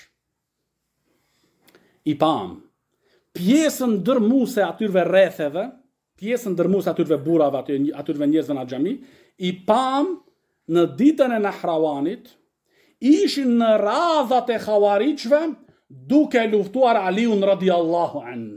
I pam pjesën dërmuese atyre rretheve, pjesën dërmuese atyre burrave, atyre njerëzve në xhami, i pam në ditën e Nahrawanit, ishin në radhat e Khawarijve duke luftuar Aliun radhiyallahu anhu.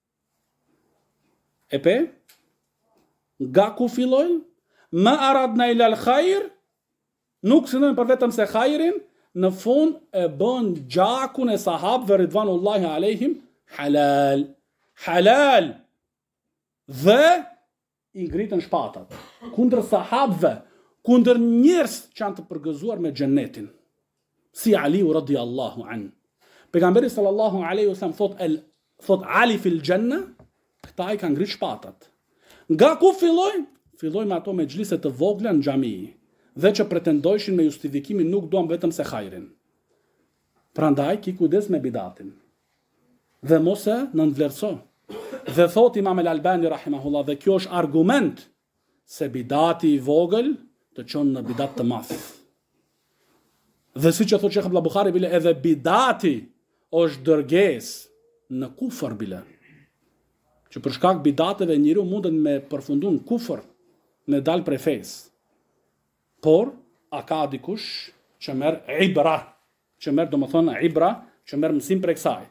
E pe? Nga ku filloj? Ma aradna ila al-khair, nuk synojnë për vetëm se khairin, në fund e bën gjakun e sahabëve ridvanullahi alejhim halal. Halal. Dhe i ngritën shpatat. Kundër sahabëve, kundër njerëz që janë të përgëzuar me xhenetin. Si Aliu radhiyallahu anhu. Pejgamberi sallallahu alaihi wasallam thot Ali fil janna, këta i kanë ngrit shpatat. Nga ku filloj? Filloj me ato me xhlise të vogla në xhami, dhe që pretendojshin me justifikimin nuk duam vetëm se khairin. Prandaj ki kujdes me bidatin. Dhe mos e nënvlerëso. Dhe thot Imam al-Albani rahimahullah, dhe kjo është argument se bidati i vogël të çon në bidat të madh. Dhe siç e thot Sheikh Abdullah Buhari bile, edhe bidati është dërgesë në kufër bile. Që për shkak bidateve njeriu mundet me përfundu në kufër, me dal prej fesë. Por a ka dikush që merr ibra, që merr domethënë ibra, që merr mësim prej kësaj,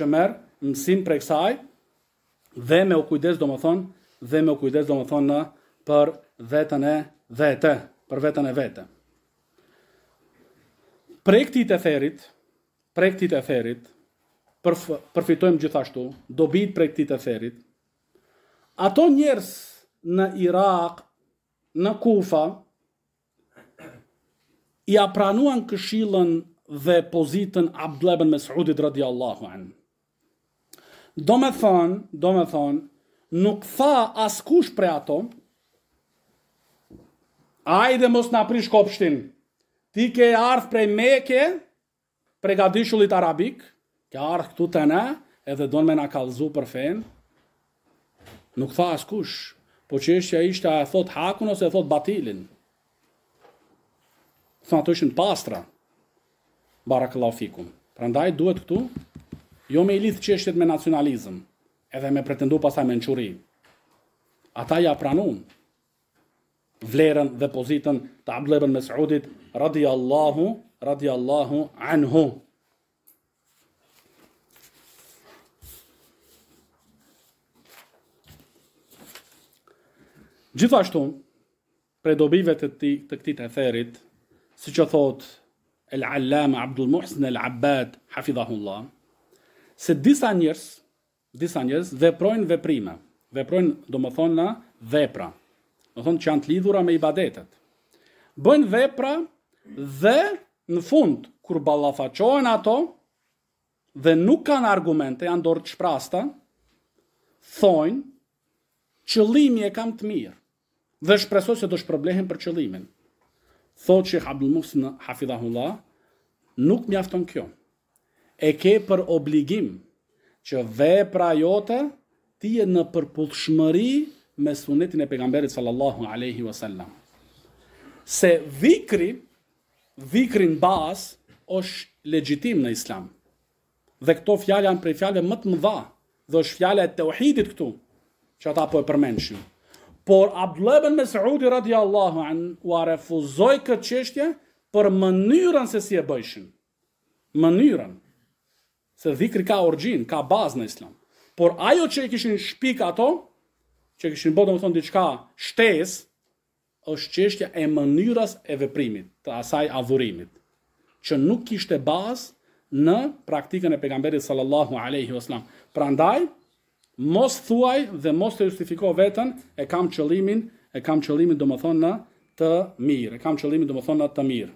dhe me u kujdes domethënë për veten e vete, Prej këtij etherit, përfitojmë gjithashtu dobit prej këtij etherit. Ato njerëz në Irak, në Kufa, i apranuan këshillën dhe pozitën Abdullah ibn Mas'udit radhiyallahu anhu. Do me thonë, nuk tha askush prej ato, ajde mos na prish kopshtin, ti ke ardh prej Mekë, prej gadishullit arabik, ke ardh këtu të na, edhe don me na kallëzu për fen. Nuk tha askush, po çështja ishte a thot hakun ose e thot batilin. Thonë ato ishin pastra. Barakallahu fikum. Prandaj duhet këtu jo me i lidh çështjet me nacionalizëm, edhe me pretendu pasaj mençuri. Ata ja pranun vlerën dhe pozitën të Abdullah ibn Mas'udit radhiyallahu anhu. Gjithashtu, prej dobive të këtij etherit, si që thot el-Allama Abdul Muhsin el-Abbad hafidhahullah, se disa njerëz veprojnë veprime, do më thonë në vepra, do thonë që janë të lidhura me ibadetet. Bëjnë vepra dhe në fund, kur ballafaqohen ato dhe nuk kanë argumente, janë dorë të shprasta, thojnë qëllimi e kam të mirë dhe shpresoj se do shpërblehen për qëllimin. Thot Sheikh Abdul Muhsin hafidhahullah, nuk mjafton kjo. E ke për obligim që vepra jote ti je në përputhshmëri me sunetin e pejgamberit sallallahu alaihi wasallam. Se vikrin baz është legjitim në islam. Dhe këto fjalë janë prej fjalëve më të mëdha, dhe është fjala e tauhidit këtu, që ata po e përmendshin. Por Abdullah ibn Mas'udi radhiyallahu anhu u refuzoi këtë çështje për mënyrën se si e bëjshin. Mënyrën. Se dhikri ka origjinë, ka bazë në islam. Por ajo që i kishin shpik ato, që kishin bërë domethënë diçka shtesë, është çështja e mënyrës e veprimit, të asaj adhurimit, që nuk kishte bazë në praktikën e pejgamberit sallallahu alaihi wasallam. Prandaj mos thuaj dhe mos të justifiko veten, e kam qëllimin domethënë në të mirë, e kam qëllimin domethënë në të mirë.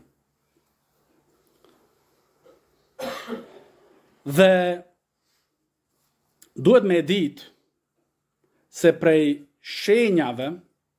Dhe duhet me ditë se prej shenjave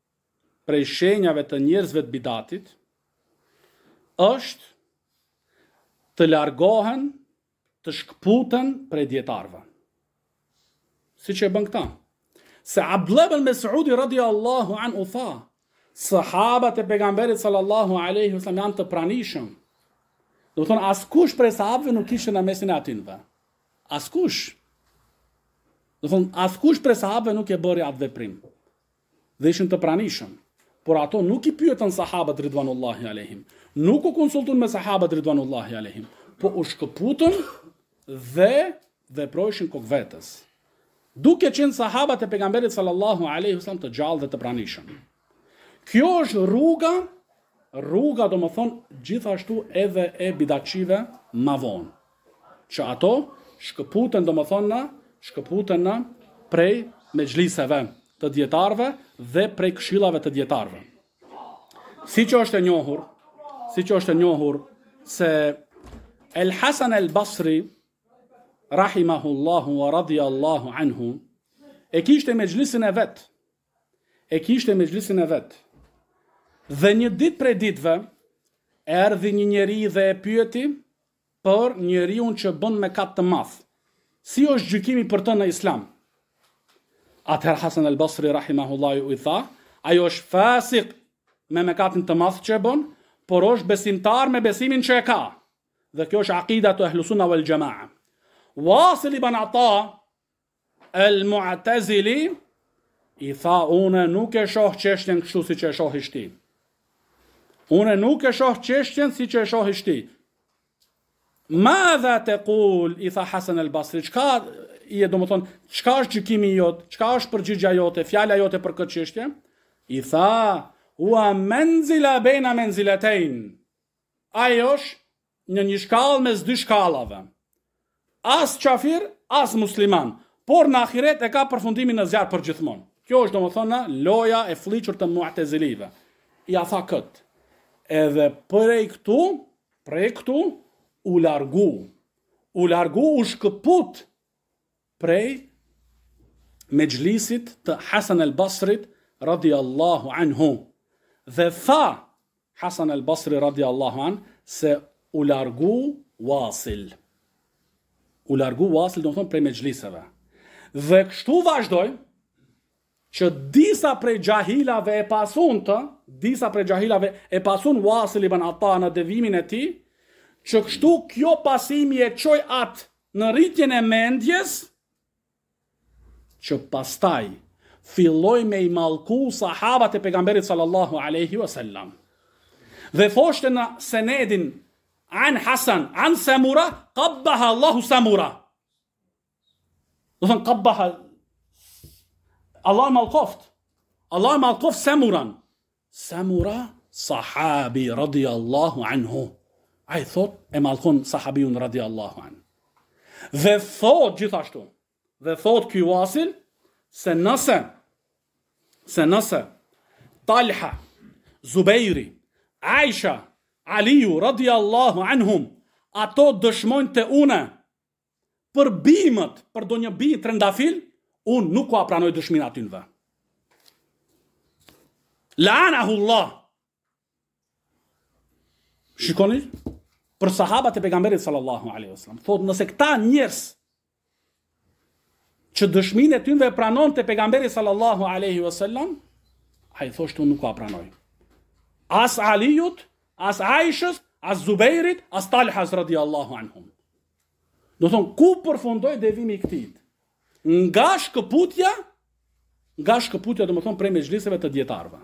të njerëzve të bidatit është të largohen, të shkputen prej dietarëve. Siç e bën këta. Se Abdullah ibn Mas'udi radhiyallahu anhu tha, sahabat e pejgamberit sallallahu alaihi wasallam janë të pranishëm. Do të thonë askush prej sahabëve nuk kishte në mesin e atyre. Askush. Do të thonë askush prej sahabëve nuk e bëri atë veprim. Dhe ishin të pranishëm. Por ato nuk i pyetën sahabët ridvanullahi alehim, nuk u konsultuan me sahabët ridvanullahi alehim, po u shkëputën dhe veprojshin kokë vetës. Duke qenë sahabët e pejgamberit sallallahu alaihi wasallam të gjallë dhe të pranishëm. Kjo është rruga do më thonë gjithashtu edhe e bidatçive ma vonë, që ato shkëputën do më thonë në prej mexhliseve të dietarëve dhe prej këshillave të dietarëve. Siç është e njohur se El Hasan el Basri rahimahullahu wa radiyallahu anhu e kishte mexhlisin e vet. Dhe një ditë prej ditëve erdhi një njeri dhe e pyeti për njeriu që bën mëkat të madh. Si është gjykimi për të në Islam? Atëherë Hasan el Basri rahimahullahu i tha, ajo është fasik me mëkatin të madh që e bën, por është besimtar me besimin që e ka. Dhe kjo është akida të Ahlus Sunna wal Jamaa. Wasil ibn Ata el Mu'tazili i tha, unë nuk e shoh çështjen kështu siç e shohish ti. Unë nuk e shoh çështjen siç e shohish ti. Madha taqul, i tha Hasan el Basri, çka është gjykimi jot, çka është përgjigjja jote, fjala jote për këtë çështje? I tha, wa manzila baina manzilatayn. Ajo është në një shkallë mes dy shkallave. As kafir, as musliman, por në ahiret e ka përfundimin në zjarr përgjithmonë. Kjo është domethënë loja e fliqur të Mu'tazilive. Ja tha kët. Edhe prej këtu u largu, u shkëput prej mexhlisit të Hasan el Basrit radhiyallahu anhu. Dhe tha Hasan el Basri radhiyallahu anhu se u largu Wasil. U largu Wasil do të thonë prej mexhliseve. Dhe kështu vazhdoi që disa prej gjahilave e pasun Wasil ibn Ata në devimin e tij, që kështu kjo pasimi e çoi atë në rritjen e mendjes, që pastaj filloi me i mallku sahabat e pejgamberit sallallahu alaihi wasallam. Dhe thoshte në senedin an Hasan, an Samura, qabbaha Allahu Samura. Do thënë qabbaha Allah malkoft Samuran. Samura sahabi radiyallahu anhu. A i thot e malkon sahabiun radiyallahu anhu. Dhe thot gjithashtu, dhe thot ky Wasil, se nëse Talha, Zubairi, Aisha, Aliu radiyallahu anhum, ato dëshmojnë të une për bimët, për do një bimë të rëndafil, unë nuk ka pranoj dëshmin atynve. La'anahullah. Shikoni, për sahabat e pejgamberit sallallahu alaihi wasallam, thot nëse këta njerëz që dëshminë e tyre pranon te pejgamberi sallallahu alaihi wasallam, ai thoshte unë nuk ka pranoj. As Aliut, as Aishës, as Zubairit, as Talhas radhiyallahu anhum. Do thon ku përfundoi devimi i këtij? Nga shkëputja do të thon prej mexhliseve të dietarëve.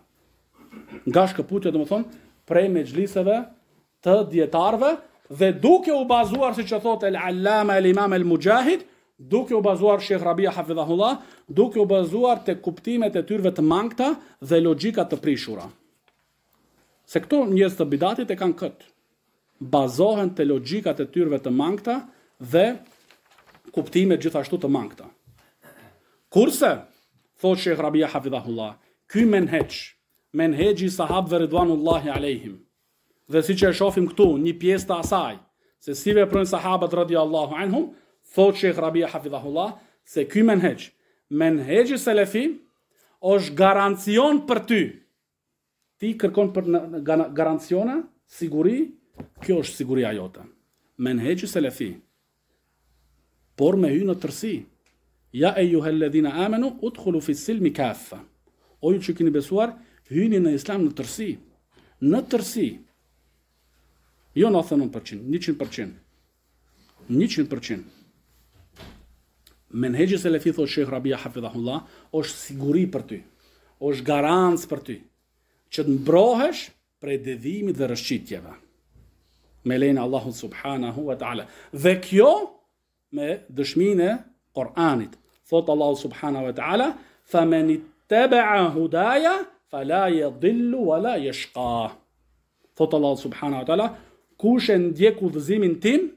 Prej mexhliseve të dietarëve dhe duke u bazuar, siç e thotë el-Allama el-Imam el-Mujahid, duke u bazuar Sheikh Rabia Hafidhahullah, duke u bazuar te kuptimet e tyre të mangta dhe logjika të prishura. Se këto njerëz të bidatit e kanë këtë. Bazohen te logjikat e tyre të mangta dhe kuptimet gjithashtu të mangta. Kurse, thot Sheikh Rabia Hafidhahullah, ky menhexhi sahabëve ridwanullahi alejhim, dhe si që e shofim këtu, një pjesë të asaj, se si veprojnë sahabët radiallahu anhum, thot Sheikh Rabia Hafidhahullah, se ky menhexhi selefi, është garancion për ty. Ti kërkon për garancione, siguri, kjo është siguria jote. Menhexhi selefi, por me hy në tërsi. Ja ejuhalladhina amanu udkhulu fi silmi kaffa. O ju që keni besuar, hyni në islam në tërsi. Në tërsi. Jo 99%, 100%. 100%. Menhexhi selefi, thot Sheikh Rabia Hafidhahullah, është siguri për ty. Është garancë për ty. Që të mbrohesh prej devimit dhe rëshqitjeve. Me lejnë Allahu subhanahu wa ta'ala. Dhe kjo me dëshminë e Kur'anit. Thot Allahu subhanahu wa ta'ala, فَمَنِ اتَّبَعَ هُدَايَ فَلَا يَضِلُّ وَلَا يَشْقَى. Thot Allahu subhanahu wa ta'ala, kush e ndjek udhëzimin tim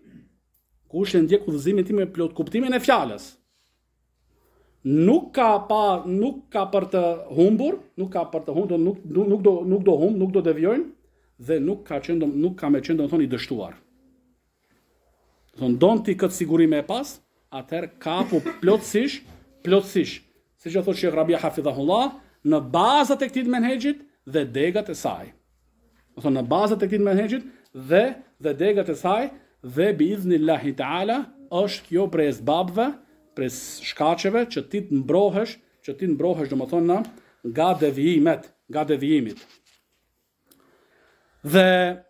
me plot kuptimin e fjalës, nuk ka për të humbur, nuk do devijojnë dhe nuk ka me qenë thonë i dështuar. Don ti këtë siguri me pas, atëherë kapu plotësisht, si që thot Sheikh Rabia Hafidhahullah, në bazat e këtij menhexhit dhe degat e saj. Në bazat e këtij menhexhit dhe degat e saj, dhe biiznillahi taala është kjo prej esbabëve, prej shkaqeve që ti të mbrohesh, domethënë nga devijimit. Dhe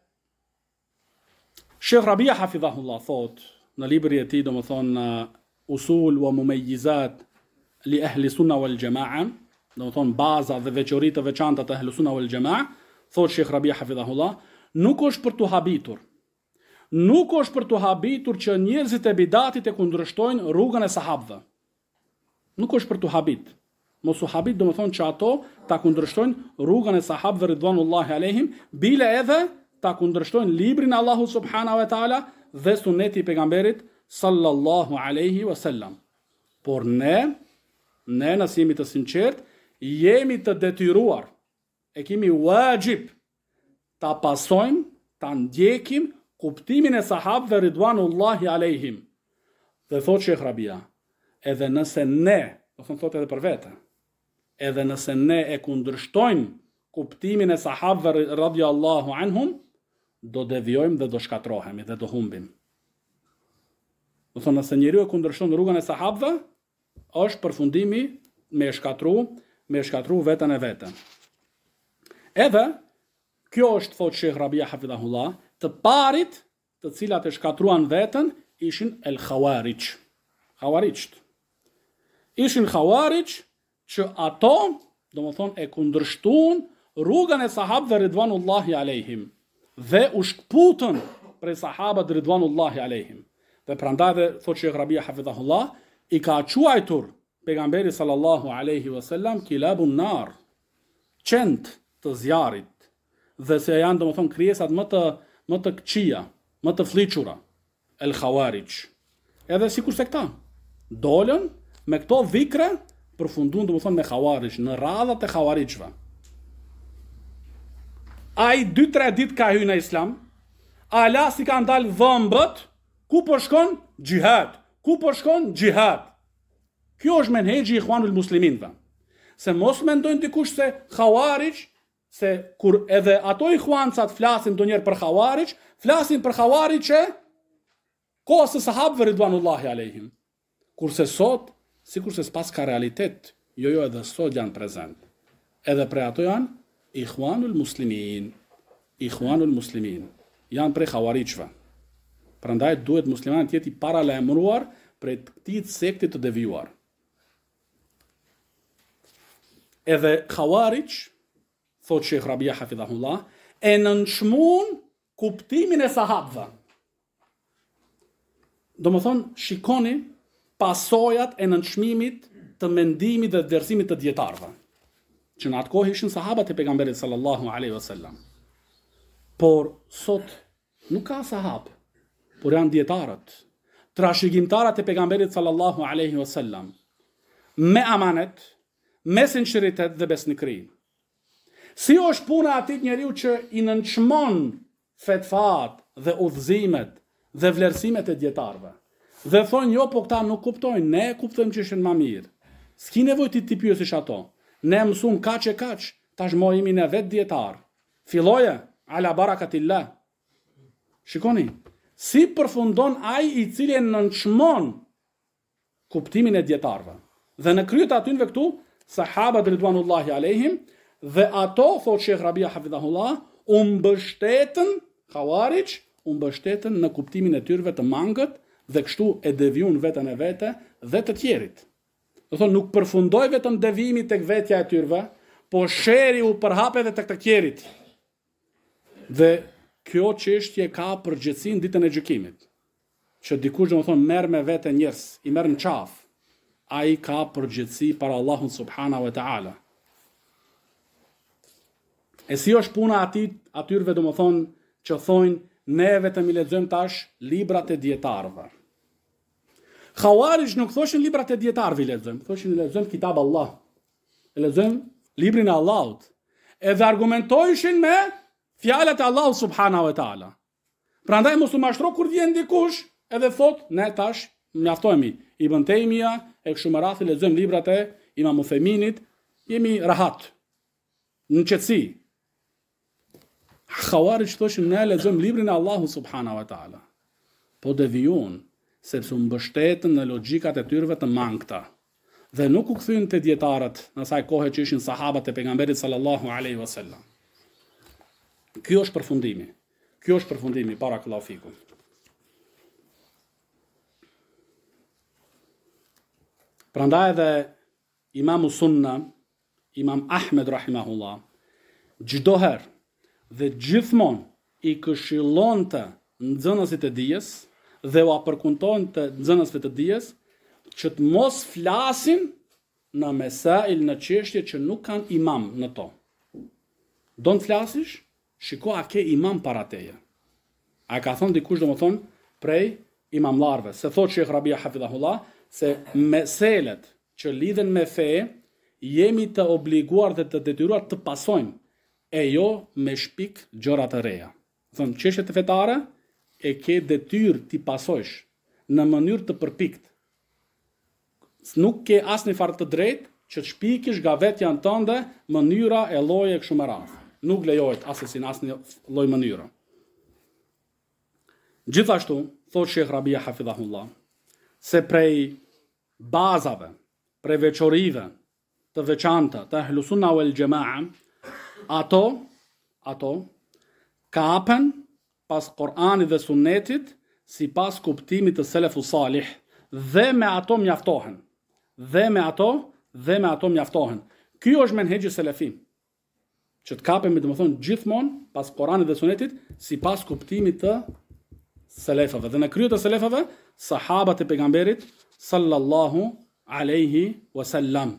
Sheikh Rabia Hafidhahullah thot në librin e tij, domethënë Usul wa Mumayyizat li ahli sunna wal jamaa, domethënë baza dhe veçoritë të veçanta të ahli sunna wal jamaa, thot Sheikh Rabia Hafidhahullah, nuk është për të habitur që njerëzit e bidatit e kundërshtojnë rrugën e sahabëve. Nuk është për të habit. Mos u habit domethënë që ato ta kundërshtojnë rrugën e sahabëve ridwanullahi alejhim, bile edhe ta kundërshtojnë librin e Allahut subhanahu wa taala dhe suneti i pejgamberit sallallahu alaihi wasallam. Por ne nëse jemi të sinqert, jemi të detyruar, e kemi wajib ta pasojmë, ta ndjekim kuptimin e sahabëve ridwanullahi alejhim. Dhe thot Sheikh Rabia, edhe nëse ne, thot edhe për vete, edhe nëse ne e kundërshtojmë kuptimin e sahabëve radiallahu anhum, do devijojmë dhe do shkatrohemi dhe do humbim. Do thonë, nëse njeriu e kundërshton rrugën e sahabëve, është përfundimi me shkatru veten e veten. Edhe kjo është, thot Sheikh Rabia Hafidhahullah, të parit të cilat e shkatruan veten ishin el Khawarij. Ishin Khawarij që ato, domethënë, e kundërshtuan rrugën e sahabëve ridwanullahi alejhim dhe u shkputën prej sahabët ridwanullahi alejhim. Dhe prandaj dhe thot Sheikh Rabia Hafidhahullah, i ka quajtur pejgamberi sallallahu alaihi wasallam kilabun nar, qend të zjarit, dhe se janë domethënë krijesat më të këqija, më të fliçura, el Khawarij. Edhe sikur se këta dolën me këto dhikre, përfunduan domethënë me Khawarij, në radhat e Khawarijve. Ai 2-3 ditë ka hyrë në Islam, ala si ka ndalë dhëmbët, ku po shkon xhihad, Kjo është menhexhi i Ikhwanul Musliminve. Se mos mendojnë dikush se Khawarij, se kur edhe ato ikhwancat flasin ndonjëherë për Khawarij, flasin për Khawarij që kohës së sahabëve ridwanullahi alejhim. Kurse sot, sikurse s'pas ka realitet, jo edhe sot janë prezent. Edhe prej ato janë Ikhwanul Muslimin. Janë prej Khawarijve. Prandaj duhet muslimanët të jetë i paralajmëruar prej këtij sekti të devijuar. Edhe Khawarij, thot Sheikh Rabia Hafidhahullah, e nënçmuan kuptimin e sahabëve. Domethënë, shikoni pasojat e nënçmimit të mendimit dhe vlerësimit të dietarëve. Që në atë kohë ishin sahabat e pejgamberit sallallahu alaihi wasallam. Por sot nuk ka sahab, por janë dietarët, trashëgimtarët e pejgamberit sallallahu alaihi wasallam, me amanet, me sinqeritet dhe besnikëri. Si është puna e atij njeriu që i nënçmon fetfat dhe udhëzimet dhe vlerësimet e dietarëve. Dhe thonë, jo, po këta nuk kuptojnë, ne kuptojmë që ishin më mirë. S'ki nevojë ti pyesësh ato. Ne mësum kaq e kaq, tashmë jemi ne vetë dietar. Filloje ala barakatillah. Shikoni, si përfundon ai i cili nënçmon kuptimin e dietarëve. Dhe në krye të atyre këtu, sahabët ridwanullahi alehim, dhe ato, thot Sheikh Rabia hafidhahullah, u mbështetën Khawarij, u mbështetën në kuptimin e tyre të mangët dhe kështu e devijun veten e vete dhe të tjerit. Do thonë, nuk përfundoi vetëm devijimi tek vetja e tyre, po sheri u përhap edhe tek të tjerit. Dhe kjo çështje ka përgjithësi në ditën e gjykimit. Që dikush domethënë merr me vete njerëz, i merr në qafë, ai ka përgjithësi para Allahut subhanahu wa taala. E si është puna atyre domethënë që thonë ne vetëm i lexojmë tash librat e dietarëve. Khawarij nuk thoshin librat e dietarëve i lexojmë, thoshin i lexojmë kitab Allah. E lexojmë librin e Allahut. Edhe argumentojshin me fjalët e Allahut subhanahu wa taala. Prandaj mos u mashtro kur vjen dikush edhe thot ne tash mjaftohemi Ibn Taymija e kështu me radhë lexojmë librat e Imam Uthayminit, jemi rahat. Në qetësi. Khawarij thoshin ne lexojmë librin e Allahut subhanahu wa taala. Po devijun sepse u mbështetën në logjikat e tyre të mangëta dhe nuk u kthyen te dietarët në asaj kohe që ishin sahabët e pejgamberit sallallahu alaihi wasallam. Ky është përfundimi. Ky është përfundimi barakallahu fikum. Prandaj edhe Imamu Sunna, Imam Ahmed rahimahullah, çdo herë dhe gjithmonë i këshillonte nxënësit e dijes dhe u përkujtonte nxënësve të dijes që të mos flasin në mesail, në çështje që nuk kanë imam në to. Do të flasësh, shiko a ke imam para teje. A ka thonë dikush domethënë prej imamlarve, se thot Sheikh Rabia hafidhahullah, se meselet që lidhen me fe, jemi të obliguar dhe të detyruar të pasojmë, e jo me shpik gjëra të reja. Thonë, çështjet e fetare e ke detyrë ti pasojsh në mënyrë të përpikt. Nuk ke asnjë farë të drejtë që të shpikish nga vetja tënde mënyra e lloje kështu me radhë. Nuk lejohet asesi në asnjë lloj mënyre. Gjithashtu, thot Sheikh Rabia hafidhahullah, se prej bazave, prej veçorive të veçanta të Ahlus Sunna wal Jamaa, ato kapen pas Kur'anit dhe Sunnetit sipas kuptimit të selefus salih dhe me ato mjaftohen. Dhe me ato mjaftohen. Ky është menhexhi selefi. Që të kapemi domethënë gjithmonë pas Kur'anit dhe Sunnetit sipas kuptimit të selefëve. Dhe në krye të selefëve, sahabët e pejgamberit sallallahu alaihi wasallam.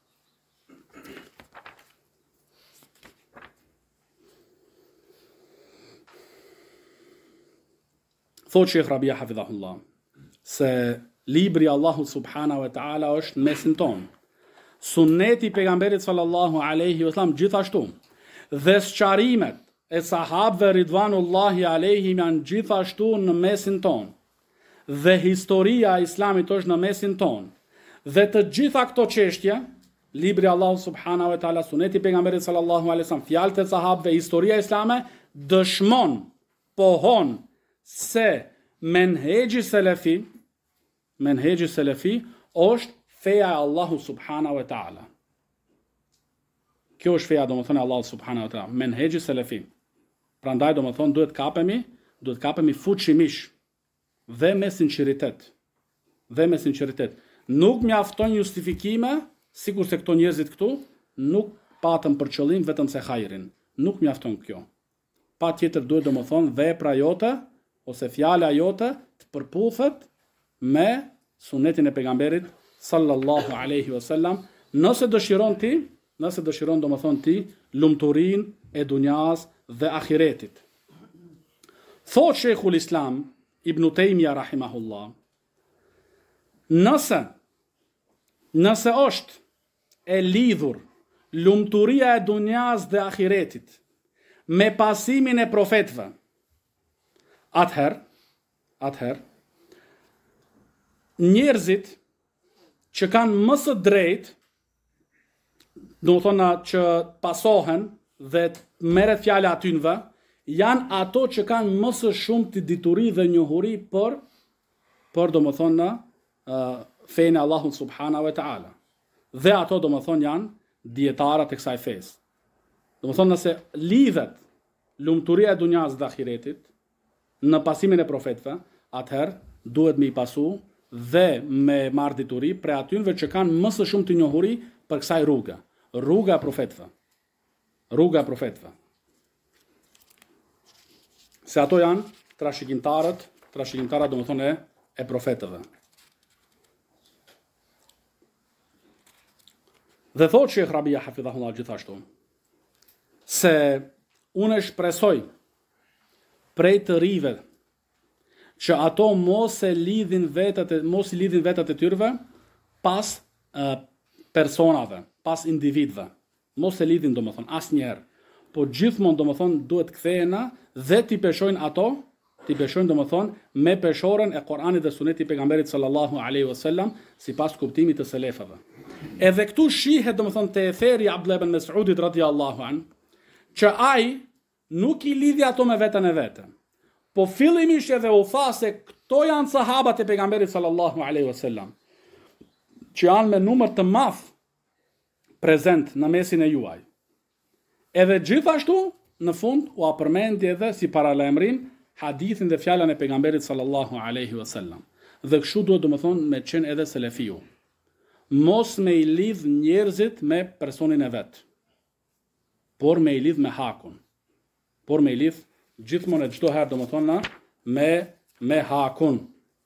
Thot Sheikh Rabia hafidhahullah, se libri Allahu subhanahu wa taala është në mesin ton. Sunneti pejgamberit sallallahu alaihi wasallam gjithashtu. Dhe sqarimet e sahabëve ridvanullahi alaihim janë gjithashtu në mesin ton. Dhe historia e Islamit është në mesin ton. Dhe të gjitha këto çështje, libri Allahu subhanahu wa taala, sunneti pejgamberit sallallahu alaihi wasallam, fjalët e sahabëve, historia islame dëshmon, pohon se menhexhi selefi është feja e Allahu subhanahu wa taala. Kjo është feja domethënë Allahu subhanahu wa taala, menhexhi selefi. Prandaj domethënë duhet kapemi fuqimisht dhe me sinqeritet. Nuk mjafton justifikime, sikur se këto njerëzit këtu nuk patën për qëllim vetëm se hajrin. Nuk mjafton kjo. Patjetër duhet domethënë vepra jote ose fjala jote të përputhet me sunetin e pejgamberit sallallahu alaihi wasallam, nëse dëshiron domethënë ti lumturinë e dunjas dhe ahiretit. Thot Sheikhul Islam Ibn Taymija rahimahullah, nëse është e lidhur lumturia e dunjas dhe ahiretit me pasimin e profetëve, atëherë njerëzit që kanë më së drejtë, domethënë që pasohen dhe merret fjala atynve, janë ato që kanë më së shumti dituri dhe njohuri për domethënë fenë e Allahut subhanahu wa taala. Dhe ato domethënë janë dietarët e kësaj fesë. Domethënë nëse lidhet lumturia e dunjas dhe ahiretit në pasimin e profetëve, atëherë duhet me I pasu dhe me marrë dituri për atynve që kanë më së shumti njohuri për kësaj rruge. Rruga e profetëve. Se ato janë trashëgimtarët domethënë e profetëve. Dhe thot Sheikh Rabia hafidhahullah gjithashtu, se unë shpresoj prej të rive që ato mos i lidhin vetët e tyrve pas personave, pas individve. Mos e lidhin domethënë asnjëherë, po gjithmonë domethënë duhet kthehena dhe ti peshojnë domethënë me peshorën e Kuranit dhe Sunetit pejgamberit sallallahu alaihi wasallam sipas kuptimit të selefëve. Edhe këtu shihet domethënë te etheri Abdullah ibn Mes'udit radhiyallahu an, që ai nuk I lidhi ato me veten e vet. Po fillimisht edhe u tha se këto janë sahabat e pejgamberit sallallahu alaihi wasallam, që janë me numër të madh prezent në mesin e juaj. Edhe gjithashtu në fund u përmendi edhe si paralajmërim hadithin dhe fjalën e pejgamberit sallallahu alaihi wasallam. Dhe kështu duhet domethënë me qenë edhe selefiu. Mos me I lidh njerëzit me personin e vet, por me I lidh me hakun. Por me I lidh gjithmonë e çdo herë domethënë me hakun.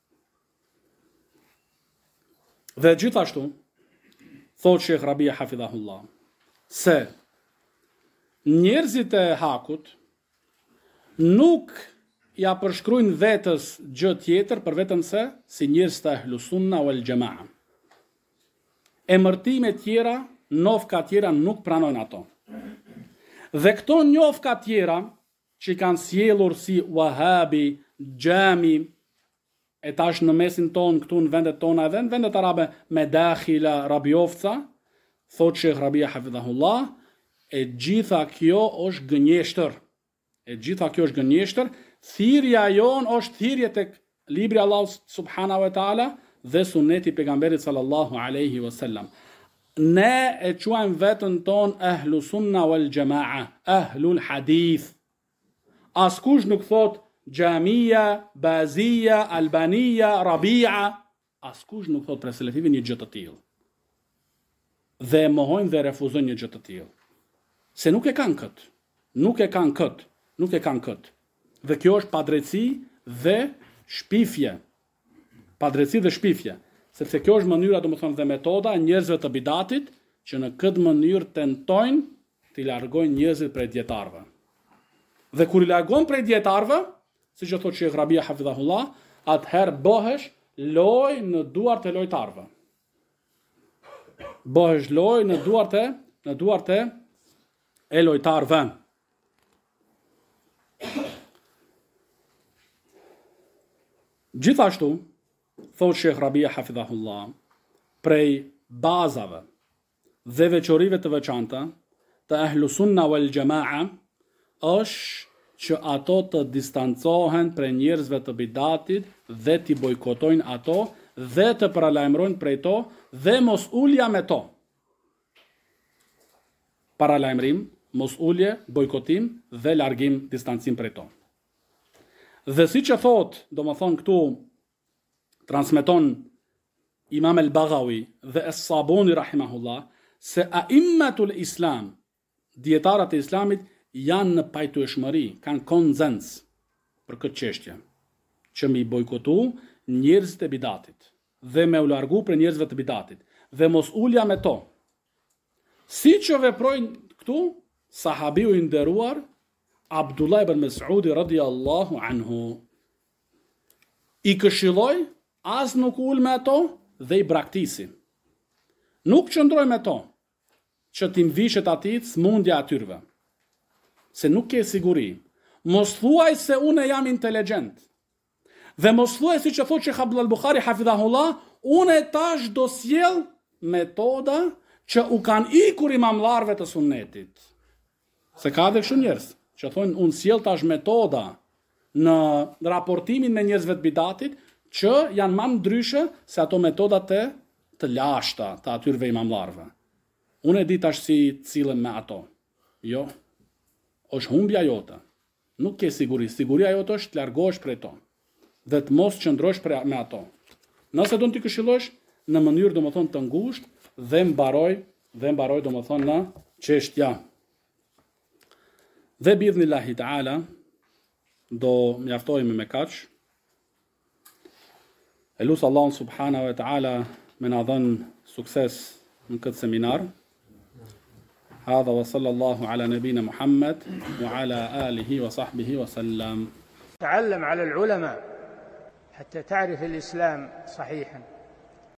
Dhe gjithashtu thot Sheikh Rabia hafidhahullah, se njerëzit e hakut nuk ja përshkrujnë vetës gjë tjetër për vetëm se si njerëz të Ahlus Sunna wal Jamaa. Emërtime tjera, nofka tjera nuk pranojnë ato. Dhe këto njofka tjera që kanë sjellur si Wahabi, Xhami, e tash në mesin ton këtu në vendet tona edhe në vendet arabe me Dakhila, Rabiovca, thot Sheikh Rabia hafidhahullah, e gjitha kjo është gënjeshtër. Thirrja jon është thirrje tek libri Allahut subhanahu wa taala dhe suneti pejgamberit sallallahu alaihi wasallam. Ne e quajmë vetën ton ahlu sunna wal jamaa, ahlul hadith. Askush nuk thot Xhamia, Bazia, Albania, Rabia, askush nuk thot për selefive një gjë të tillë. Dhe mohojnë dhe refuzojnë një gjë të tillë. Se nuk e kanë kët. Dhe kjo është padrejtësi dhe shpifje. Sepse kjo është mënyra domethënë dhe metoda e njerëzve të bidatit që në këtë mënyrë tentojnë të largojnë njerëzit prej dietarëve. Dhe kur I largon prej dietarëve, siç e thotë Sheikh Rabia hafidhahullah, atëherë bëhesh lojë në duart e lojtarëve. Bëhesh lojë në duart e lojtarëve. Gjithashtu, thot Sheikh Rabia hafidhahullah, prej bazave dhe veçorive të veçanta të Ahlus Sunna wal Jamaa është që ato të distancohen prej njerëzve të bidatit dhe t'i bojkotojnë ato dhe të paralajmërojnë prej to dhe mos ulja me to. Paralajmërim, mos ulje, bojkotim dhe largim, distancim prej to. Dhe si që thot, do më thonë këtu, transmeton Imam el-Baghawi dhe Es-Sabuni rahimahullah, se aimmatul Islam, dietarët e Islamit, janë në pajtueshmëri, kanë konsens për këtë çështje, që mi bojkotu njerëzit e bidatit. dhe me u largu për njerëzve të bidatit dhe mos ulja me to. Si që veprojnë këtu sahabiu i nderuar Abdullah ibn Mas'udi radiallahu anhu, i këshilloj as nuk ul me ato dhe i braktisi. Nuk qëndroj me to që tim vishet atit smundja atyrve, se nuk ke siguri. Mos thuaj se une jam inteligjent. Dhe mos thuaj si që thot që Abdullah al-Bukhari hafidhahullah, une tash do sjell metoda që u kanë ikur imamlarve të sunnetit. Se ka dhe kështu njerëz që thonë unë sjell tash metoda në raportimin me njerëzve të bidatit që janë më ndryshe se ato metodat të lashta të atyrve imamlarve. Unë e di tash si cilëm me ato. Jo, është humbja jote. Nuk ke siguri. Siguria jote është të largohesh prej to dhe të mos qëndrosh me ato. Nëse do të këshillosh në mënyrë domethënë të ngushtë dhe mbaroj domethënë në çështja. Dhe biidhnillahi taala do mjaftojmë me kaq. Elusë Allahun subhanahu wa taala me na dhënë sukses në këtë seminar. هذا وصلى الله على نبينا محمد وعلى آله وصحبه وسلم. تعلم على العلماء حتى تعرف الإسلام صحيحا.